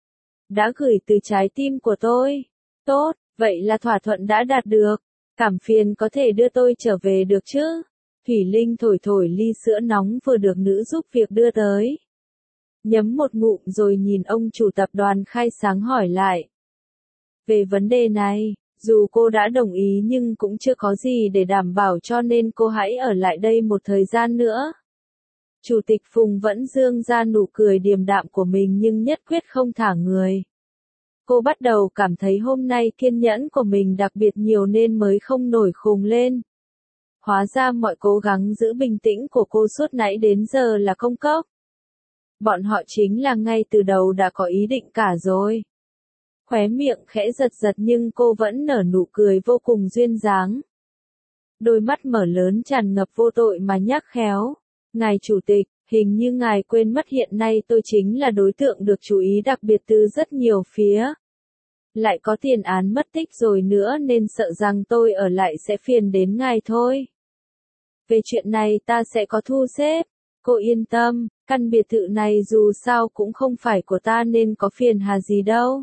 Đã gửi từ trái tim của tôi. Tốt, vậy là thỏa thuận đã đạt được. Cảm phiền có thể đưa tôi trở về được chứ? Thủy Linh thổi thổi ly sữa nóng vừa được nữ giúp việc đưa tới. nhấm một ngụm rồi nhìn ông chủ tập đoàn khai sáng hỏi lại. Về vấn đề này, dù cô đã đồng ý nhưng cũng chưa có gì để đảm bảo cho nên cô hãy ở lại đây một thời gian nữa. Chủ tịch Phùng vẫn dương ra nụ cười điềm đạm của mình nhưng nhất quyết không thả người. Cô bắt đầu cảm thấy hôm nay kiên nhẫn của mình đặc biệt nhiều nên mới không nổi khùng lên. Hóa ra mọi cố gắng giữ bình tĩnh của cô suốt nãy đến giờ là công cốc. Bọn họ chính là ngay từ đầu đã có ý định cả rồi. Khóe miệng khẽ giật giật nhưng cô vẫn nở nụ cười vô cùng duyên dáng. Đôi mắt mở lớn tràn ngập vô tội mà nhắc khéo. Ngài chủ tịch, hình như ngài quên mất hiện nay tôi chính là đối tượng được chú ý đặc biệt từ rất nhiều phía. Lại có tiền án mất tích rồi nữa nên sợ rằng tôi ở lại sẽ phiền đến ngài thôi. Về chuyện này ta sẽ có thu xếp. Cô yên tâm, căn biệt thự này dù sao cũng không phải của ta nên có phiền hà gì đâu.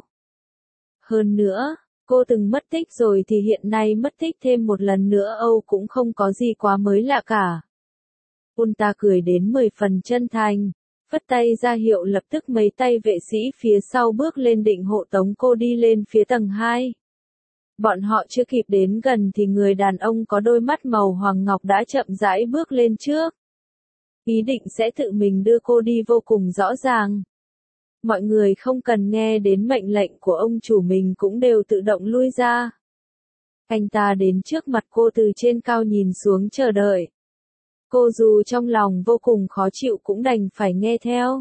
Hơn nữa, cô từng mất tích rồi thì hiện nay mất tích thêm một lần nữa Âu cũng không có gì quá mới lạ cả. Ôn ta cười đến mười phần chân thành, phất tay ra hiệu lập tức mấy tay vệ sĩ phía sau bước lên định hộ tống cô đi lên phía tầng hai. Bọn họ chưa kịp đến gần thì người đàn ông có đôi mắt màu hoàng ngọc đã chậm rãi bước lên trước. Ý định sẽ tự mình đưa cô đi vô cùng rõ ràng. Mọi người không cần nghe đến mệnh lệnh của ông chủ mình cũng đều tự động lui ra. Anh ta đến trước mặt cô từ trên cao nhìn xuống chờ đợi. Cô dù trong lòng vô cùng khó chịu cũng đành phải nghe theo.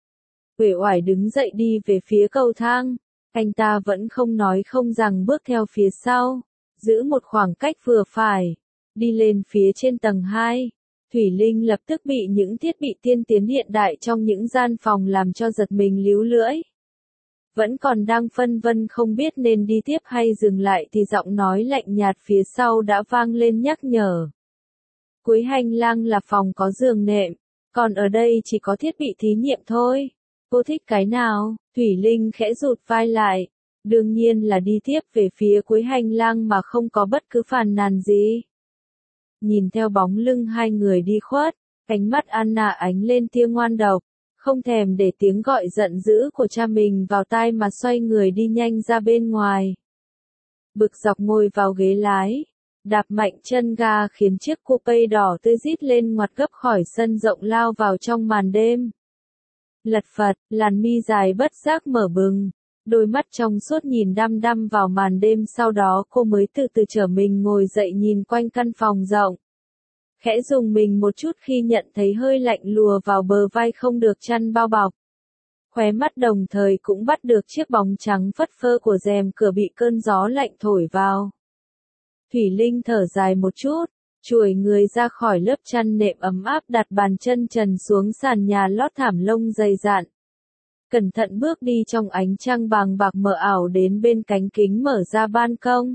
Uể oải đứng dậy đi về phía cầu thang. Anh ta vẫn không nói không rằng bước theo phía sau, giữ một khoảng cách vừa phải, đi lên phía trên tầng hai. Thủy Linh lập tức bị những thiết bị tiên tiến hiện đại trong những gian phòng làm cho giật mình líu lưỡi. Vẫn còn đang phân vân không biết nên đi tiếp hay dừng lại thì giọng nói lạnh nhạt phía sau đã vang lên nhắc nhở. Cuối hành lang là phòng có giường nệm, còn ở đây chỉ có thiết bị thí nghiệm thôi. Cô thích cái nào? Thủy Linh khẽ rụt vai lại. Đương nhiên là đi tiếp về phía cuối hành lang mà không có bất cứ phàn nàn gì. Nhìn theo bóng lưng hai người đi khuất, ánh mắt Anna ánh lên tia ngoan độc, không thèm để tiếng gọi giận dữ của cha mình vào tai mà xoay người đi nhanh ra bên ngoài. Bực dọc ngồi vào ghế lái, đạp mạnh chân ga khiến chiếc coupe đỏ tươi rít lên ngoặt gấp khỏi sân rộng lao vào trong màn đêm. Lật phật, làn mi dài bất giác mở bừng, đôi mắt trong suốt nhìn đăm đăm vào màn đêm sau đó cô mới từ từ trở mình ngồi dậy nhìn quanh căn phòng rộng. Khẽ dùng mình một chút khi nhận thấy hơi lạnh lùa vào bờ vai không được chăn bao bọc. Khóe mắt đồng thời cũng bắt được chiếc bóng trắng phất phơ của rèm cửa bị cơn gió lạnh thổi vào. Thủy Linh thở dài một chút, chuồi người ra khỏi lớp chăn nệm ấm áp đặt bàn chân trần xuống sàn nhà lót thảm lông dày dặn. Cẩn thận bước đi trong ánh trăng bàng bạc mờ ảo đến bên cánh kính mở ra ban công.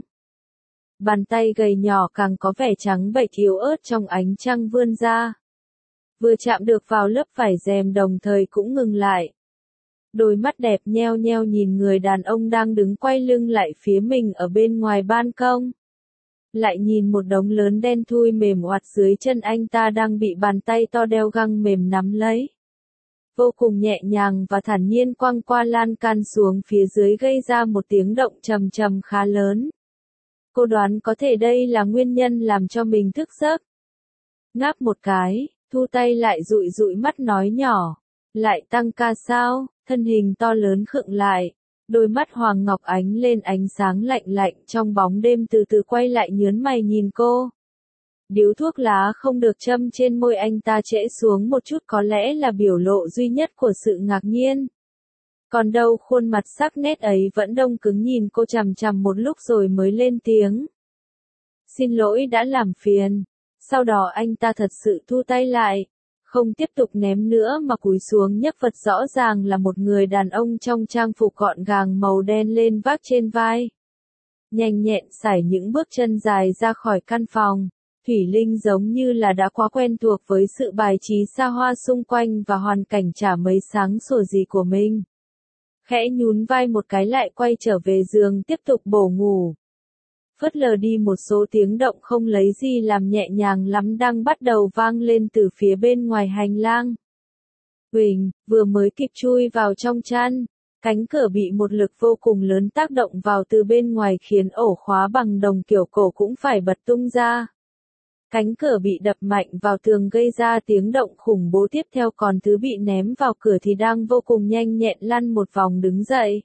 Bàn tay gầy nhỏ càng có vẻ trắng bệch yếu ớt trong ánh trăng vươn ra. Vừa chạm được vào lớp vải rèm đồng thời cũng ngừng lại. Đôi mắt đẹp nheo nheo nhìn người đàn ông đang đứng quay lưng lại phía mình ở bên ngoài ban công. Lại nhìn một đống lớn đen thui mềm oặt dưới chân anh ta đang bị bàn tay to đeo găng mềm nắm lấy. Vô cùng nhẹ nhàng và thản nhiên quăng qua lan can xuống phía dưới gây ra một tiếng động trầm trầm khá lớn. Cô đoán có thể đây là nguyên nhân làm cho mình thức giấc. Ngáp một cái, thu tay lại dụi dụi mắt nói nhỏ. Lại tăng ca sao? Thân hình to lớn khựng lại. Đôi mắt Hoàng Ngọc ánh lên ánh sáng lạnh lạnh trong bóng đêm từ từ quay lại nhớn mày nhìn cô. Điếu thuốc lá không được châm trên môi anh ta trễ xuống một chút có lẽ là biểu lộ duy nhất của sự ngạc nhiên. Còn đâu khuôn mặt sắc nét ấy vẫn đông cứng nhìn cô chằm chằm một lúc rồi mới lên tiếng. Xin lỗi đã làm phiền. Sau đó anh ta thật sự thu tay lại. Không tiếp tục ném nữa mà cúi xuống nhấc vật rõ ràng là một người đàn ông trong trang phục gọn gàng màu đen lên vác trên vai. Nhanh nhẹn sải những bước chân dài ra khỏi căn phòng. Thủy Linh giống như là đã quá quen thuộc với sự bài trí xa hoa xung quanh và hoàn cảnh chả mấy sáng sủa gì của mình. Khẽ nhún vai một cái lại quay trở về giường tiếp tục bổ ngủ. Phớt lờ đi một số tiếng động không lấy gì làm nhẹ nhàng lắm đang bắt đầu vang lên từ phía bên ngoài hành lang. Huỳnh, vừa mới kịp chui vào trong chăn. Cánh cửa bị một lực vô cùng lớn tác động vào từ bên ngoài khiến ổ khóa bằng đồng kiểu cổ cũng phải bật tung ra. Cánh cửa bị đập mạnh vào tường gây ra tiếng động khủng bố, tiếp theo còn thứ bị ném vào cửa thì đang vô cùng nhanh nhẹn lăn một vòng đứng dậy.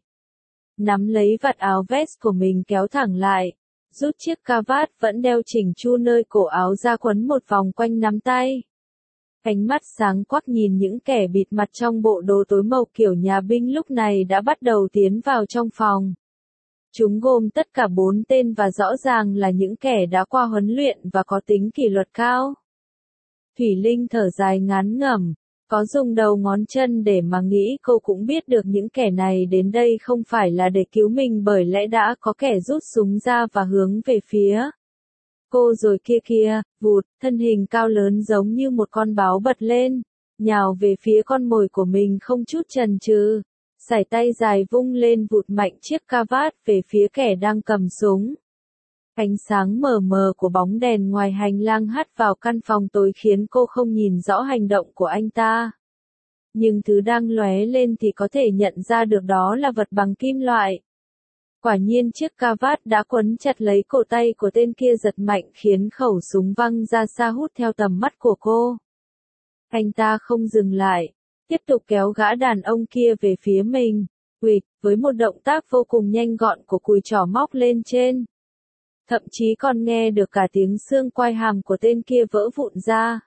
Nắm lấy vạt áo vest của mình kéo thẳng lại, rút chiếc cà vạt vẫn đeo chỉnh chu nơi cổ áo ra quấn một vòng quanh nắm tay. Ánh mắt sáng quắc nhìn những kẻ bịt mặt trong bộ đồ tối màu kiểu nhà binh lúc này đã bắt đầu tiến vào trong phòng. Chúng gồm tất cả bốn tên và rõ ràng là những kẻ đã qua huấn luyện và có tính kỷ luật cao. Thủy Linh thở dài ngán ngẩm, có dùng đầu ngón chân để mà nghĩ cô cũng biết được những kẻ này đến đây không phải là để cứu mình bởi lẽ đã có kẻ rút súng ra và hướng về phía cô rồi kia kia, vụt, thân hình cao lớn giống như một con báo bật lên, nhào về phía con mồi của mình không chút chần chừ, sải tay dài vung lên vụt mạnh chiếc cà vạt về phía kẻ đang cầm súng. Ánh sáng mờ mờ của bóng đèn ngoài hành lang hắt vào căn phòng tối khiến cô không nhìn rõ hành động của anh ta. Nhưng thứ đang lóe lên thì có thể nhận ra được đó là vật bằng kim loại. Quả nhiên chiếc cà vạt đã quấn chặt lấy cổ tay của tên kia giật mạnh khiến khẩu súng văng ra xa hút theo tầm mắt của cô. Anh ta không dừng lại, tiếp tục kéo gã đàn ông kia về phía mình, quỵt, với một động tác vô cùng nhanh gọn của cùi trỏ móc lên trên. Thậm chí còn nghe được cả tiếng xương quai hàm của tên kia vỡ vụn ra.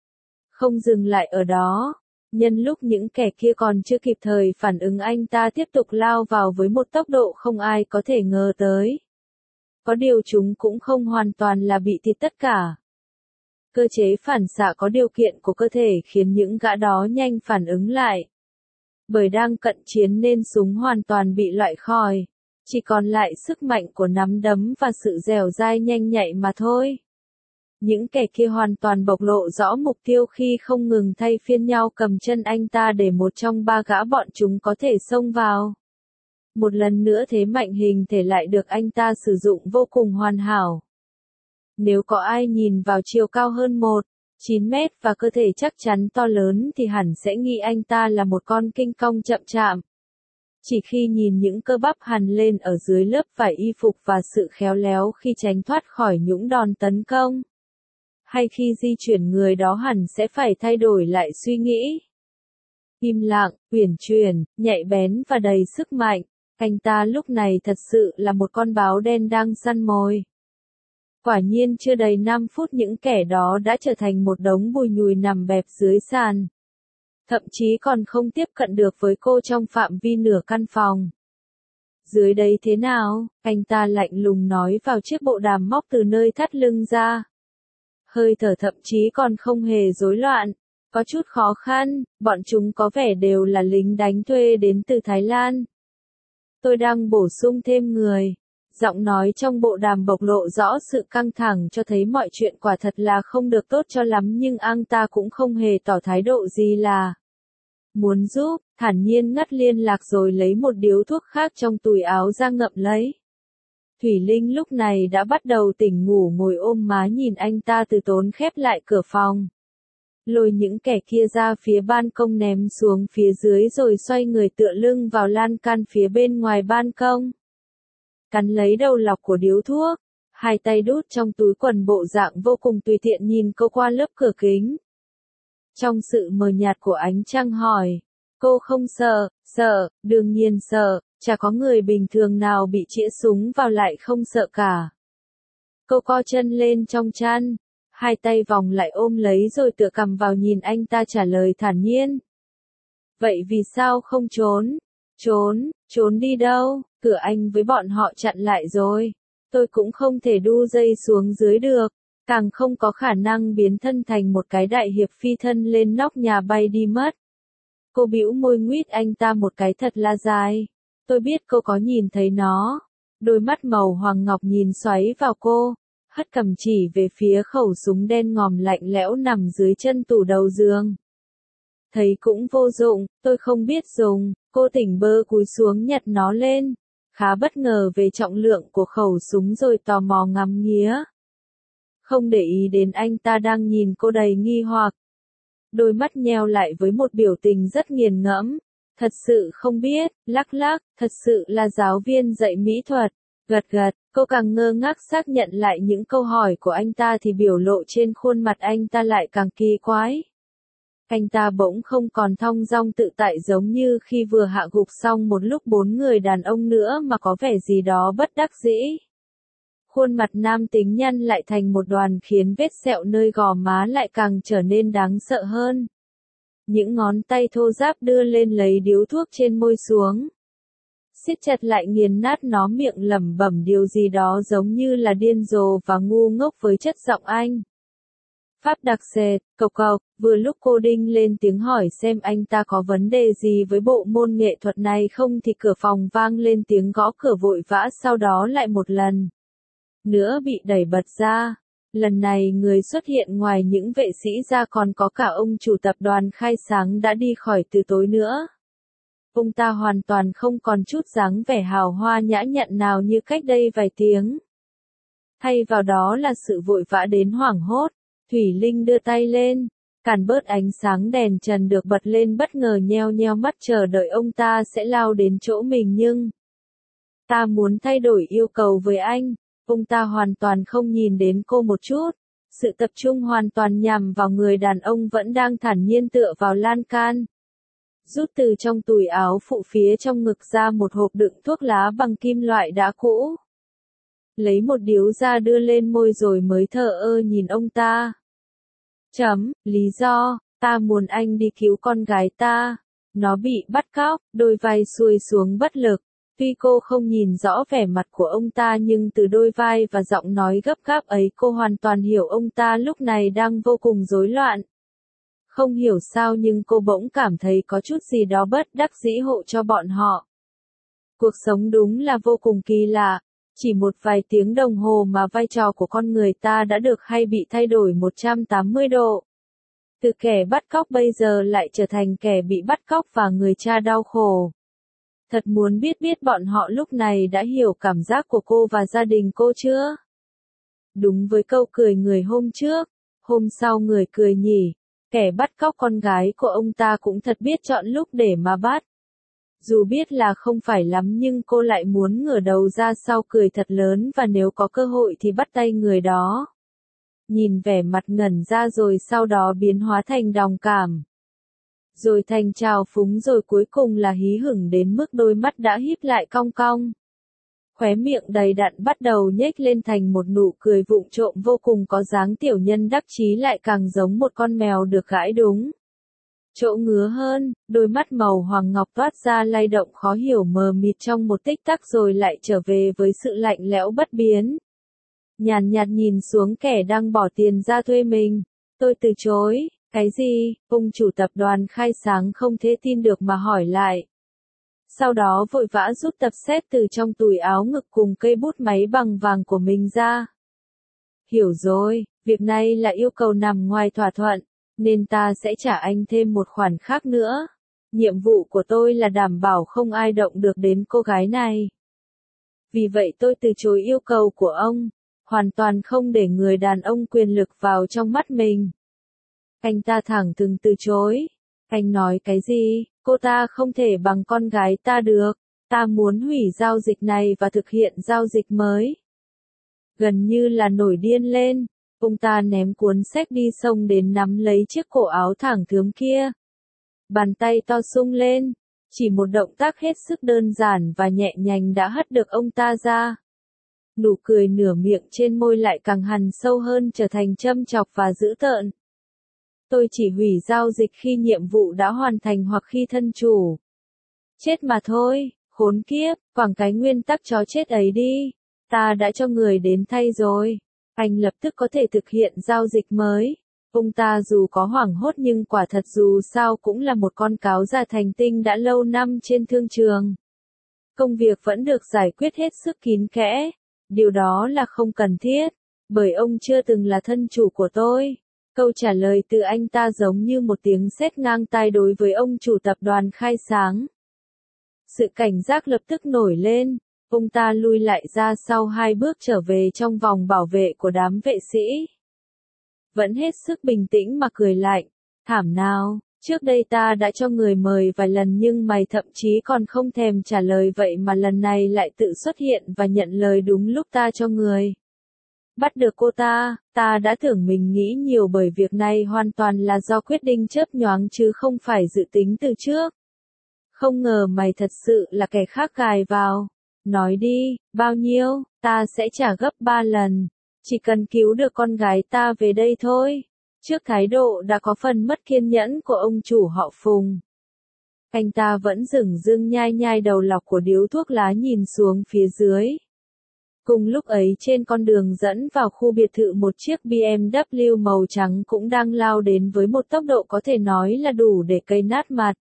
Không dừng lại ở đó, nhân lúc những kẻ kia còn chưa kịp thời phản ứng anh ta tiếp tục lao vào với một tốc độ không ai có thể ngờ tới. Có điều chúng cũng không hoàn toàn là bị thịt tất cả. Cơ chế phản xạ có điều kiện của cơ thể khiến những gã đó nhanh phản ứng lại. Bởi đang cận chiến nên súng hoàn toàn bị loại khỏi. Chỉ còn lại sức mạnh của nắm đấm và sự dẻo dai nhanh nhạy mà thôi. Những kẻ kia hoàn toàn bộc lộ rõ mục tiêu khi không ngừng thay phiên nhau cầm chân anh ta để một trong ba gã bọn chúng có thể xông vào. Một lần nữa thế mạnh hình thể lại được anh ta sử dụng vô cùng hoàn hảo. Nếu có ai nhìn vào chiều cao hơn một phẩy chín mét và cơ thể chắc chắn to lớn thì hẳn sẽ nghĩ anh ta là một con kinh công chậm chạp. Chỉ khi nhìn những cơ bắp hằn lên ở dưới lớp vải y phục và sự khéo léo khi tránh thoát khỏi những đòn tấn công, hay khi di chuyển người đó hẳn sẽ phải thay đổi lại suy nghĩ. Im lặng, uyển chuyển, nhạy bén và đầy sức mạnh, anh ta lúc này thật sự là một con báo đen đang săn mồi. Quả nhiên chưa đầy năm phút những kẻ đó đã trở thành một đống bùi nhùi nằm bẹp dưới sàn. Thậm chí còn không tiếp cận được với cô trong phạm vi nửa căn phòng. Dưới đây thế nào? Anh ta lạnh lùng nói vào chiếc bộ đàm móc từ nơi thắt lưng ra. Hơi thở thậm chí còn không hề rối loạn, có chút khó khăn, bọn chúng có vẻ đều là lính đánh thuê đến từ Thái Lan. Tôi đang bổ sung thêm người. Giọng nói trong bộ đàm bộc lộ rõ sự căng thẳng cho thấy mọi chuyện quả thật là không được tốt cho lắm nhưng anh ta cũng không hề tỏ thái độ gì là muốn giúp, thản nhiên ngắt liên lạc rồi lấy một điếu thuốc khác trong túi áo ra ngậm lấy. Thủy Linh lúc này đã bắt đầu tỉnh ngủ ngồi ôm má nhìn anh ta từ tốn khép lại cửa phòng. Lôi những kẻ kia ra phía ban công ném xuống phía dưới rồi xoay người tựa lưng vào lan can phía bên ngoài ban công. Cắn lấy đầu lọc của điếu thuốc, hai tay đút trong túi quần bộ dạng vô cùng tùy tiện nhìn cô qua lớp cửa kính. Trong sự mờ nhạt của ánh trăng hỏi, cô không sợ? Sợ, đương nhiên sợ, chả có người bình thường nào bị chĩa súng vào lại không sợ cả. Cô co chân lên trong chăn, hai tay vòng lại ôm lấy rồi tựa cằm vào nhìn anh ta trả lời thản nhiên. Vậy vì sao không trốn? Trốn, trốn đi đâu? Cửa anh với bọn họ chặn lại rồi. Tôi cũng không thể đu dây xuống dưới được, càng không có khả năng biến thân thành một cái đại hiệp phi thân lên nóc nhà bay đi mất. Cô bĩu môi nguyết anh ta một cái thật là dài. Tôi biết cô có nhìn thấy nó. Đôi mắt màu hoàng ngọc nhìn xoáy vào cô, hất cầm chỉ về phía khẩu súng đen ngòm lạnh lẽo nằm dưới chân tủ đầu giường. Thấy cũng vô dụng, tôi không biết dùng, cô tỉnh bơ cúi xuống nhặt nó lên, khá bất ngờ về trọng lượng của khẩu súng rồi tò mò ngắm nghía. Không để ý đến anh ta đang nhìn cô đầy nghi hoặc. đôi mắt nheo lại với một biểu tình rất nghiền ngẫm. Thật sự không biết, lắc lắc, thật sự là giáo viên dạy mỹ thuật. Gật gật, cô càng ngơ ngác xác nhận lại những câu hỏi của anh ta thì biểu lộ trên khuôn mặt anh ta lại càng kỳ quái. Anh ta bỗng không còn thong dong tự tại giống như khi vừa hạ gục xong một lúc bốn người đàn ông nữa mà có vẻ gì đó bất đắc dĩ. Khuôn mặt nam tính nhăn lại thành một đoàn khiến vết sẹo nơi gò má lại càng trở nên đáng sợ hơn. Những ngón tay thô ráp đưa lên lấy điếu thuốc trên môi xuống. Siết chặt lại nghiền nát nó, miệng lẩm bẩm điều gì đó giống như là điên rồ và ngu ngốc với chất giọng Anh. Pháp đặc sệt, cộc cộc, vừa lúc cô Đinh lên tiếng hỏi xem anh ta có vấn đề gì với bộ môn nghệ thuật này không thì cửa phòng vang lên tiếng gõ cửa vội vã, sau đó lại một lần nữa bị đẩy bật ra. Lần này người xuất hiện ngoài những vệ sĩ ra còn có cả ông chủ tập đoàn Khai Sáng đã đi khỏi từ tối nữa. Ông ta hoàn toàn không còn chút dáng vẻ hào hoa nhã nhặn nào như cách đây vài tiếng. Thay vào đó là sự vội vã đến hoảng hốt. Thủy Linh đưa tay lên, cản bớt ánh sáng đèn trần được bật lên, bất ngờ nheo nheo mắt chờ đợi ông ta sẽ lao đến chỗ mình, nhưng ta muốn thay đổi yêu cầu với anh. Ông ta hoàn toàn không nhìn đến cô một chút, sự tập trung hoàn toàn nhằm vào người đàn ông vẫn đang thản nhiên tựa vào lan can. Rút từ trong túi áo phụ phía trong ngực ra một hộp đựng thuốc lá bằng kim loại đã cũ. Lấy một điếu ra đưa lên môi rồi mới thờ ơ nhìn ông ta. Chấm, lý do, ta muốn anh đi cứu con gái ta. Nó bị bắt cóc, đôi vai xuôi xuống bất lực. Tuy cô không nhìn rõ vẻ mặt của ông ta nhưng từ đôi vai và giọng nói gấp gáp ấy cô hoàn toàn hiểu ông ta lúc này đang vô cùng rối loạn. Không hiểu sao nhưng cô bỗng cảm thấy có chút gì đó bất đắc dĩ hộ cho bọn họ. Cuộc sống đúng là vô cùng kỳ lạ. Chỉ một vài tiếng đồng hồ mà vai trò của con người ta đã được hay bị thay đổi một trăm tám mươi độ. Từ kẻ bắt cóc bây giờ lại trở thành kẻ bị bắt cóc và người cha đau khổ. Thật muốn biết biết bọn họ lúc này đã hiểu cảm giác của cô và gia đình cô chưa? Đúng với câu cười người hôm trước, hôm sau người cười nhỉ, kẻ bắt cóc con gái của ông ta cũng thật biết chọn lúc để mà bắt. Dù biết là không phải lắm nhưng cô lại muốn ngửa đầu ra sau cười thật lớn và nếu có cơ hội thì bắt tay người đó. Nhìn vẻ mặt ngẩn ra rồi sau đó biến hóa thành đồng cảm. Rồi thành trào phúng rồi cuối cùng là hí hửng đến mức đôi mắt đã híp lại cong cong. Khóe miệng đầy đặn bắt đầu nhếch lên thành một nụ cười vụng trộm vô cùng có dáng tiểu nhân đắc chí, lại càng giống một con mèo được gãi đúng chỗ ngứa hơn, đôi mắt màu hoàng ngọc toát ra lay động khó hiểu mờ mịt trong một tích tắc rồi lại trở về với sự lạnh lẽo bất biến. Nhàn nhạt nhìn xuống kẻ đang bỏ tiền ra thuê mình. Tôi từ chối. Cái gì? Ông chủ tập đoàn Khai Sáng không thể tin được mà hỏi lại. Sau đó vội vã rút tập xét từ trong túi áo ngực cùng cây bút máy bằng vàng của mình ra. Hiểu rồi, việc này là yêu cầu nằm ngoài thỏa thuận, nên ta sẽ trả anh thêm một khoản khác nữa. Nhiệm vụ của tôi là đảm bảo không ai động được đến cô gái này. Vì vậy tôi từ chối yêu cầu của ông, hoàn toàn không để người đàn ông quyền lực vào trong mắt mình. Anh ta thẳng thừng từ chối. Anh nói cái gì? Cô ta không thể bằng con gái ta được. Ta muốn hủy giao dịch này và thực hiện giao dịch mới. Gần như là nổi điên lên, ông ta ném cuốn sách đi xông đến nắm lấy chiếc cổ áo thẳng thướm kia. Bàn tay to sung lên, chỉ một động tác hết sức đơn giản và nhẹ nhàng đã hất được ông ta ra. Nụ cười nửa miệng trên môi lại càng hằn sâu hơn, trở thành châm chọc và dữ tợn. Tôi chỉ hủy giao dịch khi nhiệm vụ đã hoàn thành hoặc khi thân chủ chết mà thôi. Khốn kiếp, quẳng cái nguyên tắc chó chết ấy đi. Ta đã cho người đến thay rồi. Anh lập tức có thể thực hiện giao dịch mới. Ông ta dù có hoảng hốt nhưng quả thật dù sao cũng là một con cáo già thành tinh đã lâu năm trên thương trường. Công việc vẫn được giải quyết hết sức kín kẽ. Điều đó là không cần thiết, bởi ông chưa từng là thân chủ của tôi. Câu trả lời từ anh ta giống như một tiếng sét ngang tai đối với ông chủ tập đoàn Khai Sáng. Sự cảnh giác lập tức nổi lên, ông ta lui lại ra sau hai bước trở về trong vòng bảo vệ của đám vệ sĩ. Vẫn hết sức bình tĩnh mà cười lạnh, Thảm nào, trước đây ta đã cho người mời vài lần nhưng mày thậm chí còn không thèm trả lời vậy mà lần này lại tự xuất hiện và nhận lời đúng lúc ta cho người. Bắt được cô ta, ta đã tưởng mình nghĩ nhiều bởi việc này hoàn toàn là do quyết định chớp nhoáng chứ không phải dự tính từ trước. Không ngờ mày thật sự là kẻ khác gài vào. Nói đi, bao nhiêu, ta sẽ trả gấp ba lần. Chỉ cần cứu được con gái ta về đây thôi. Trước thái độ đã có phần mất kiên nhẫn của ông chủ họ Phùng. Anh ta vẫn dửng dưng nhai nhai đầu lọc của điếu thuốc lá nhìn xuống phía dưới. Cùng lúc ấy trên con đường dẫn vào khu biệt thự một chiếc bê em vê màu trắng cũng đang lao đến với một tốc độ có thể nói là đủ để cây nát mặt.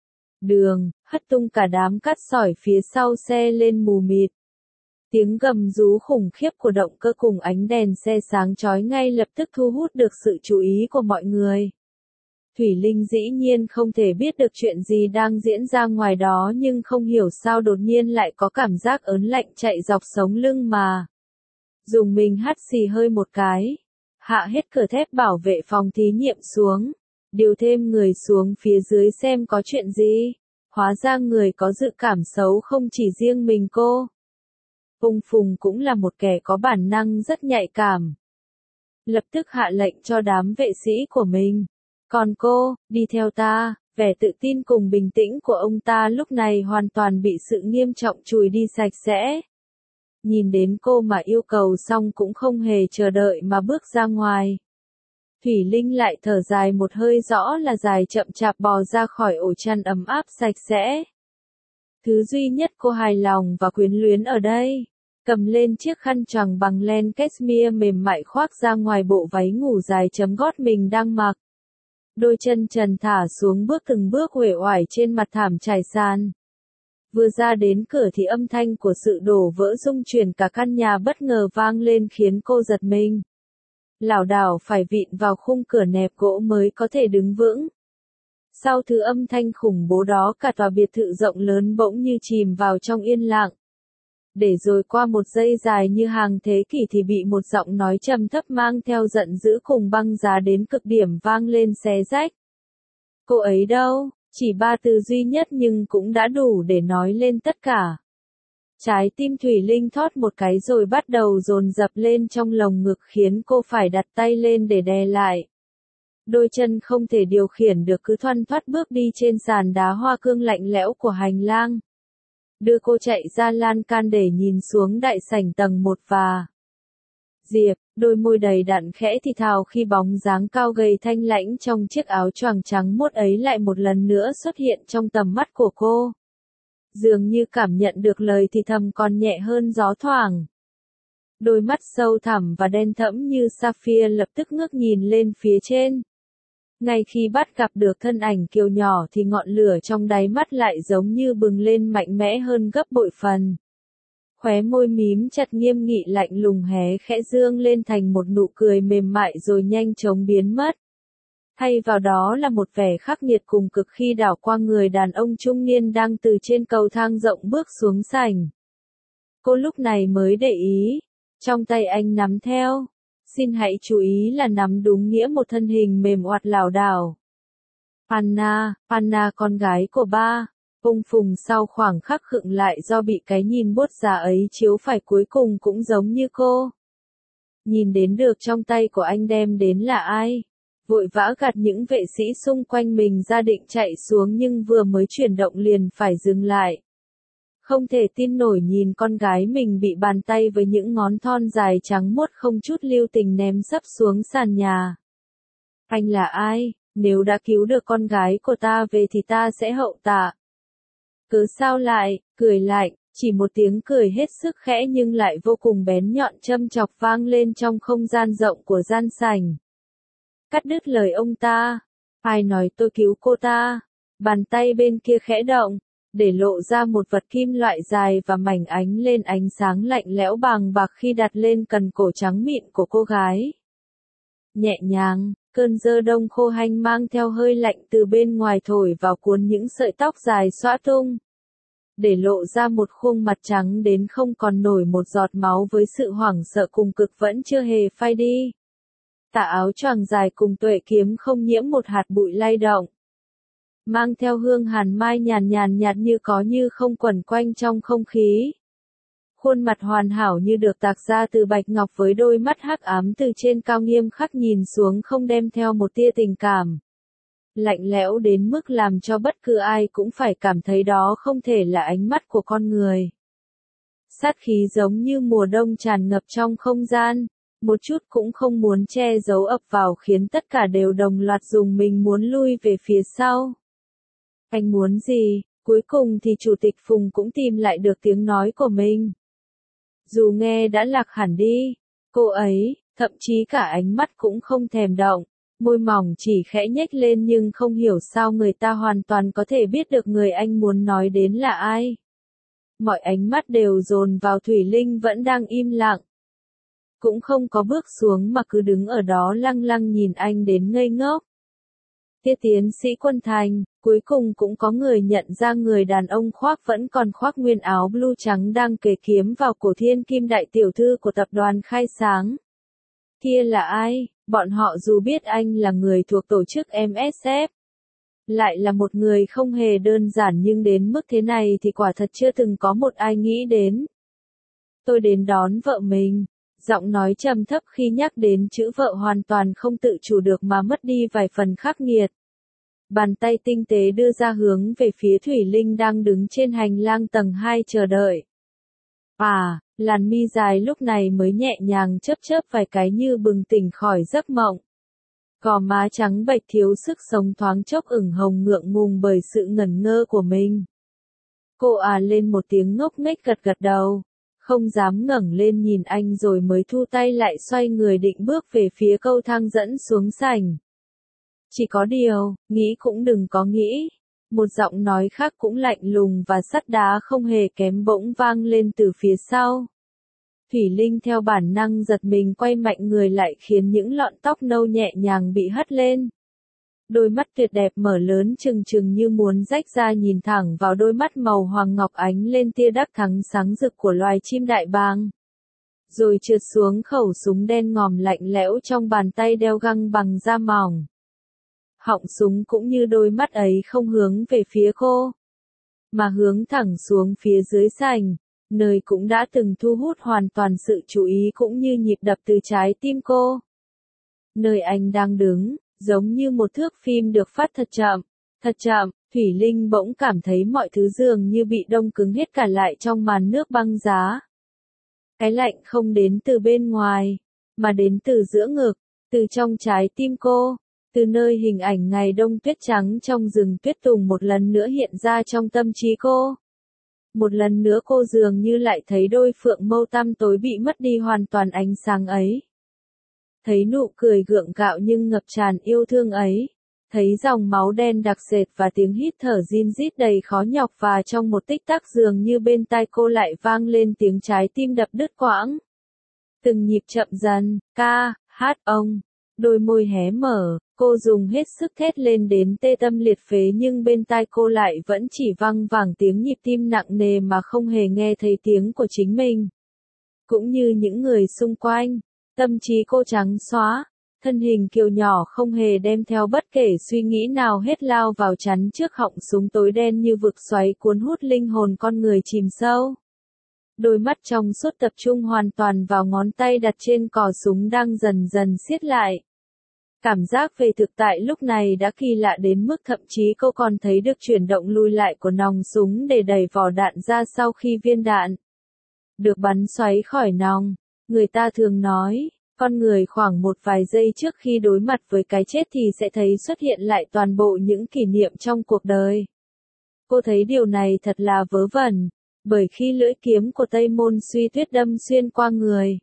Đường, hất tung cả đám cát sỏi phía sau xe lên mù mịt. Tiếng gầm rú khủng khiếp của động cơ cùng ánh đèn xe sáng chói ngay lập tức thu hút được sự chú ý của mọi người. Thủy Linh dĩ nhiên không thể biết được chuyện gì đang diễn ra ngoài đó nhưng không hiểu sao đột nhiên lại có cảm giác ớn lạnh chạy dọc sống lưng mà. Dùng mình hắt xì hơi một cái. Hạ hết cửa thép bảo vệ phòng thí nghiệm xuống. Điều thêm người xuống phía dưới xem có chuyện gì. Hóa ra người có dự cảm xấu không chỉ riêng mình cô. Ông Phùng cũng là một kẻ có bản năng rất nhạy cảm. Lập tức hạ lệnh cho đám vệ sĩ của mình. Còn cô, đi theo ta, vẻ tự tin cùng bình tĩnh của ông ta lúc này hoàn toàn bị sự nghiêm trọng chùi đi sạch sẽ. Nhìn đến cô mà yêu cầu xong cũng không hề chờ đợi mà bước ra ngoài. Thủy Linh lại thở dài một hơi rõ là dài chậm chạp bò ra khỏi ổ chăn ấm áp sạch sẽ. Thứ duy nhất cô hài lòng và quyến luyến ở đây, cầm lên chiếc khăn choàng bằng len cashmere mềm mại khoác ra ngoài bộ váy ngủ dài chấm gót mình đang mặc. Đôi chân trần thả xuống bước từng bước uể oải trên mặt thảm trải sàn. Vừa ra đến cửa thì âm thanh của sự đổ vỡ rung chuyển cả căn nhà bất ngờ vang lên khiến cô giật mình. Lảo đảo phải vịn vào khung cửa nẹp gỗ mới có thể đứng vững. Sau thứ âm thanh khủng bố đó cả tòa biệt thự rộng lớn bỗng như chìm vào trong yên lặng. Để rồi qua một giây dài như hàng thế kỷ thì bị một giọng nói trầm thấp mang theo giận dữ cùng băng giá đến cực điểm vang lên xé rách. Cô ấy đâu? Chỉ ba từ duy nhất nhưng cũng đã đủ để nói lên tất cả. Trái tim Thủy Linh thót một cái rồi bắt đầu dồn dập lên trong lồng ngực khiến cô phải đặt tay lên để đè lại. Đôi chân không thể điều khiển được cứ thoăn thoắt bước đi trên sàn đá hoa cương lạnh lẽo của hành lang. Đưa cô chạy ra lan can để nhìn xuống đại sảnh tầng một và... Diệp, đôi môi đầy đặn khẽ thì thào khi bóng dáng cao gầy thanh lãnh trong chiếc áo choàng trắng mốt ấy lại một lần nữa xuất hiện trong tầm mắt của cô. Dường như cảm nhận được lời thì thầm còn nhẹ hơn gió thoảng. Đôi mắt sâu thẳm và đen thẫm như sapphire lập tức ngước nhìn lên phía trên. Ngay khi bắt gặp được thân ảnh kiều nhỏ thì ngọn lửa trong đáy mắt lại giống như bừng lên mạnh mẽ hơn gấp bội phần. Khóe môi mím chặt nghiêm nghị lạnh lùng hé khẽ dương lên thành một nụ cười mềm mại rồi nhanh chóng biến mất. Thay vào đó là một vẻ khắc nghiệt cùng cực khi đảo qua người đàn ông trung niên đang từ trên cầu thang rộng bước xuống sảnh. Cô lúc này mới để ý, trong tay anh nắm theo. Xin hãy chú ý là nắm đúng nghĩa một thân hình mềm oặt lảo đảo. Anna, Anna con gái của ba. Ông Phùng sau khoảng khắc khựng lại do bị cái nhìn buốt già ấy chiếu phải cuối cùng cũng giống như cô. Nhìn đến được trong tay của anh đem đến là ai? Vội vã gạt những vệ sĩ xung quanh mình ra định chạy xuống nhưng vừa mới chuyển động liền phải dừng lại. Không thể tin nổi nhìn con gái mình bị bàn tay với những ngón thon dài trắng muốt không chút lưu tình ném sấp xuống sàn nhà. Anh là ai? Nếu đã cứu được con gái của ta về thì ta sẽ hậu tạ. Cớ sao lại, cười lạnh, chỉ một tiếng cười hết sức khẽ nhưng lại vô cùng bén nhọn châm chọc vang lên trong không gian rộng của gian sảnh. Cắt đứt lời ông ta. Ai nói tôi cứu cô ta? Bàn tay bên kia khẽ động, để lộ ra một vật kim loại dài và mảnh ánh lên ánh sáng lạnh lẽo bàng bạc khi đặt lên cần cổ trắng mịn của cô gái. Nhẹ nhàng, cơn gió đông khô hanh mang theo hơi lạnh từ bên ngoài thổi vào cuốn những sợi tóc dài xõa tung. Để lộ ra một khuôn mặt trắng đến không còn nổi một giọt máu với sự hoảng sợ cùng cực vẫn chưa hề phai đi. tà áo choàng dài cùng tuệ kiếm không nhiễm một hạt bụi lay động. Mang theo hương hàn mai nhàn nhàn nhạt như có như không quẩn quanh trong không khí. Khuôn mặt hoàn hảo như được tạc ra từ bạch ngọc với đôi mắt hắc ám từ trên cao nghiêm khắc nhìn xuống không đem theo một tia tình cảm. Lạnh lẽo đến mức làm cho bất cứ ai cũng phải cảm thấy đó không thể là ánh mắt của con người. Sát khí giống như mùa đông tràn ngập trong không gian, một chút cũng không muốn che giấu ập vào khiến tất cả đều đồng loạt dùng mình muốn lui về phía sau. Anh muốn gì? Cuối cùng thì Chủ tịch Phùng cũng tìm lại được tiếng nói của mình. Dù nghe đã lạc hẳn đi, cô ấy, thậm chí cả ánh mắt cũng không thèm động, môi mỏng chỉ khẽ nhếch lên nhưng không hiểu sao người ta hoàn toàn có thể biết được người anh muốn nói đến là ai. Mọi ánh mắt đều dồn vào Thủy Linh vẫn đang im lặng. Cũng không có bước xuống mà cứ đứng ở đó lăng lăng nhìn anh đến ngây ngốc. Tiết tiến sĩ Quân Thành, cuối cùng cũng có người nhận ra người đàn ông khoác vẫn còn khoác nguyên áo blue trắng đang kề kiếm vào cổ thiên kim đại tiểu thư của tập đoàn Khai Sáng. Kia là ai? Bọn họ dù biết anh là người thuộc tổ chức em ét ép, lại là một người không hề đơn giản nhưng đến mức thế này thì quả thật chưa từng có một ai nghĩ đến. Tôi đến đón vợ mình. Giọng nói trầm thấp khi nhắc đến chữ vợ hoàn toàn không tự chủ được mà mất đi vài phần khắc nghiệt. Bàn tay tinh tế đưa ra hướng về phía Thủy Linh đang đứng trên hành lang tầng hai chờ đợi. À, làn mi dài lúc này mới nhẹ nhàng chớp chớp vài cái như bừng tỉnh khỏi giấc mộng. Gò má trắng bệch thiếu sức sống thoáng chốc ửng hồng ngượng ngùng bởi sự ngẩn ngơ của mình. Cô à lên một tiếng ngốc nghếch gật gật đầu. Không dám ngẩng lên nhìn anh rồi mới thu tay lại xoay người định bước về phía cầu thang dẫn xuống sảnh. Chỉ có điều, nghĩ cũng đừng có nghĩ. Một giọng nói khác cũng lạnh lùng và sắt đá không hề kém bỗng vang lên từ phía sau. Thủy Linh theo bản năng giật mình quay mạnh người lại khiến những lọn tóc nâu nhẹ nhàng bị hất lên. Đôi mắt tuyệt đẹp mở lớn trừng trừng như muốn rách ra nhìn thẳng vào đôi mắt màu hoàng ngọc ánh lên tia đắc thắng sáng rực của loài chim đại bàng. Rồi trượt xuống khẩu súng đen ngòm lạnh lẽo trong bàn tay đeo găng bằng da mỏng. Họng súng cũng như đôi mắt ấy không hướng về phía cô, mà hướng thẳng xuống phía dưới sảnh, nơi cũng đã từng thu hút hoàn toàn sự chú ý cũng như nhịp đập từ trái tim cô. Nơi anh đang đứng, giống như một thước phim được phát thật chậm, thật chậm, Thủy Linh bỗng cảm thấy mọi thứ dường như bị đông cứng hết cả lại trong màn nước băng giá. Cái lạnh không đến từ bên ngoài, mà đến từ giữa ngực, từ trong trái tim cô, từ nơi hình ảnh ngày đông tuyết trắng trong rừng tuyết tùng một lần nữa hiện ra trong tâm trí cô. Một lần nữa cô dường như lại thấy đôi phượng mâu tăm tối bị mất đi hoàn toàn ánh sáng ấy. Thấy nụ cười gượng gạo nhưng ngập tràn yêu thương ấy. Thấy dòng máu đen đặc sệt và tiếng hít thở rin rít đầy khó nhọc và trong một tích tắc dường như bên tai cô lại vang lên tiếng trái tim đập đứt quãng. Từng nhịp chậm dần, ca, hát ông. Đôi môi hé mở, cô dùng hết sức thét lên đến tê tâm liệt phế nhưng bên tai cô lại vẫn chỉ văng vẳng tiếng nhịp tim nặng nề mà không hề nghe thấy tiếng của chính mình. Cũng như những người xung quanh, tâm trí cô trắng xóa, thân hình kiều nhỏ không hề đem theo bất kể suy nghĩ nào hết lao vào chắn trước họng súng tối đen như vực xoáy cuốn hút linh hồn con người chìm sâu. Đôi mắt trong suốt tập trung hoàn toàn vào ngón tay đặt trên cò súng đang dần dần siết lại. Cảm giác về thực tại lúc này đã kỳ lạ đến mức thậm chí cô còn thấy được chuyển động lùi lại của nòng súng để đẩy vỏ đạn ra sau khi viên đạn được bắn xoáy khỏi nòng. Người ta thường nói, con người khoảng một vài giây trước khi đối mặt với cái chết thì sẽ thấy xuất hiện lại toàn bộ những kỷ niệm trong cuộc đời. Cô thấy điều này thật là vớ vẩn, bởi khi lưỡi kiếm của Tây Môn Suy Tuyết đâm xuyên qua người,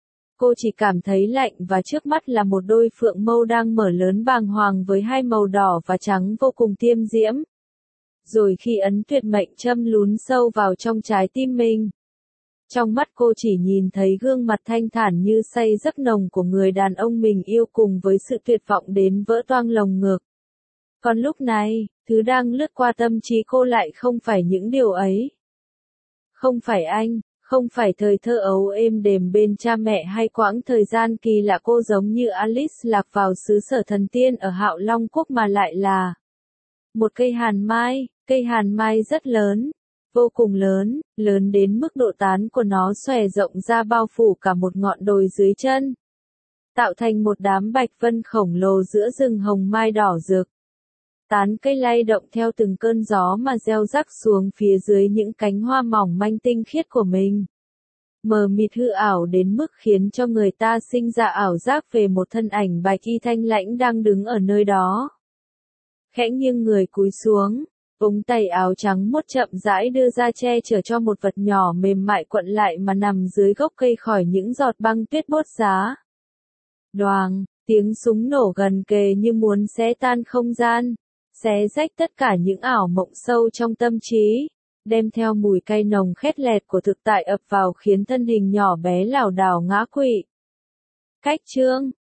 cô chỉ cảm thấy lạnh và trước mắt là một đôi phượng mâu đang mở lớn bàng hoàng với hai màu đỏ và trắng vô cùng tiêm diễm. Rồi khi ấn tuyệt mệnh châm lún sâu vào trong trái tim mình, trong mắt cô chỉ nhìn thấy gương mặt thanh thản như say giấc nồng của người đàn ông mình yêu cùng với sự tuyệt vọng đến vỡ toang lồng ngực. Còn lúc này, thứ đang lướt qua tâm trí cô lại không phải những điều ấy. Không phải anh, Không phải thời thơ ấu êm đềm bên cha mẹ hay quãng thời gian kỳ lạ cô giống như Alice lạc vào xứ sở thần tiên ở Hạo Long Quốc mà lại là một cây hàn mai, cây hàn mai rất lớn, vô cùng lớn, lớn đến mức độ tán của nó xòe rộng ra bao phủ cả một ngọn đồi dưới chân, tạo thành một đám bạch vân khổng lồ giữa rừng hồng mai đỏ rực. Tán cây lay động theo từng cơn gió mà gieo rắc xuống phía dưới những cánh hoa mỏng manh tinh khiết của mình. Mờ mịt hư ảo đến mức khiến cho người ta sinh ra ảo giác về một thân ảnh bạch y thanh lãnh đang đứng ở nơi đó. Khẽ nghiêng người cúi xuống, ống tay áo trắng muốt chậm rãi đưa ra che chở cho một vật nhỏ mềm mại cuộn lại mà nằm dưới gốc cây khỏi những giọt băng tuyết bốt giá. Đoàng, tiếng súng nổ gần kề như muốn xé tan không gian, xé rách tất cả những ảo mộng sâu trong tâm trí, đem theo mùi cay nồng khét lẹt của thực tại ập vào khiến thân hình nhỏ bé lảo đảo ngã quỵ. Cách chương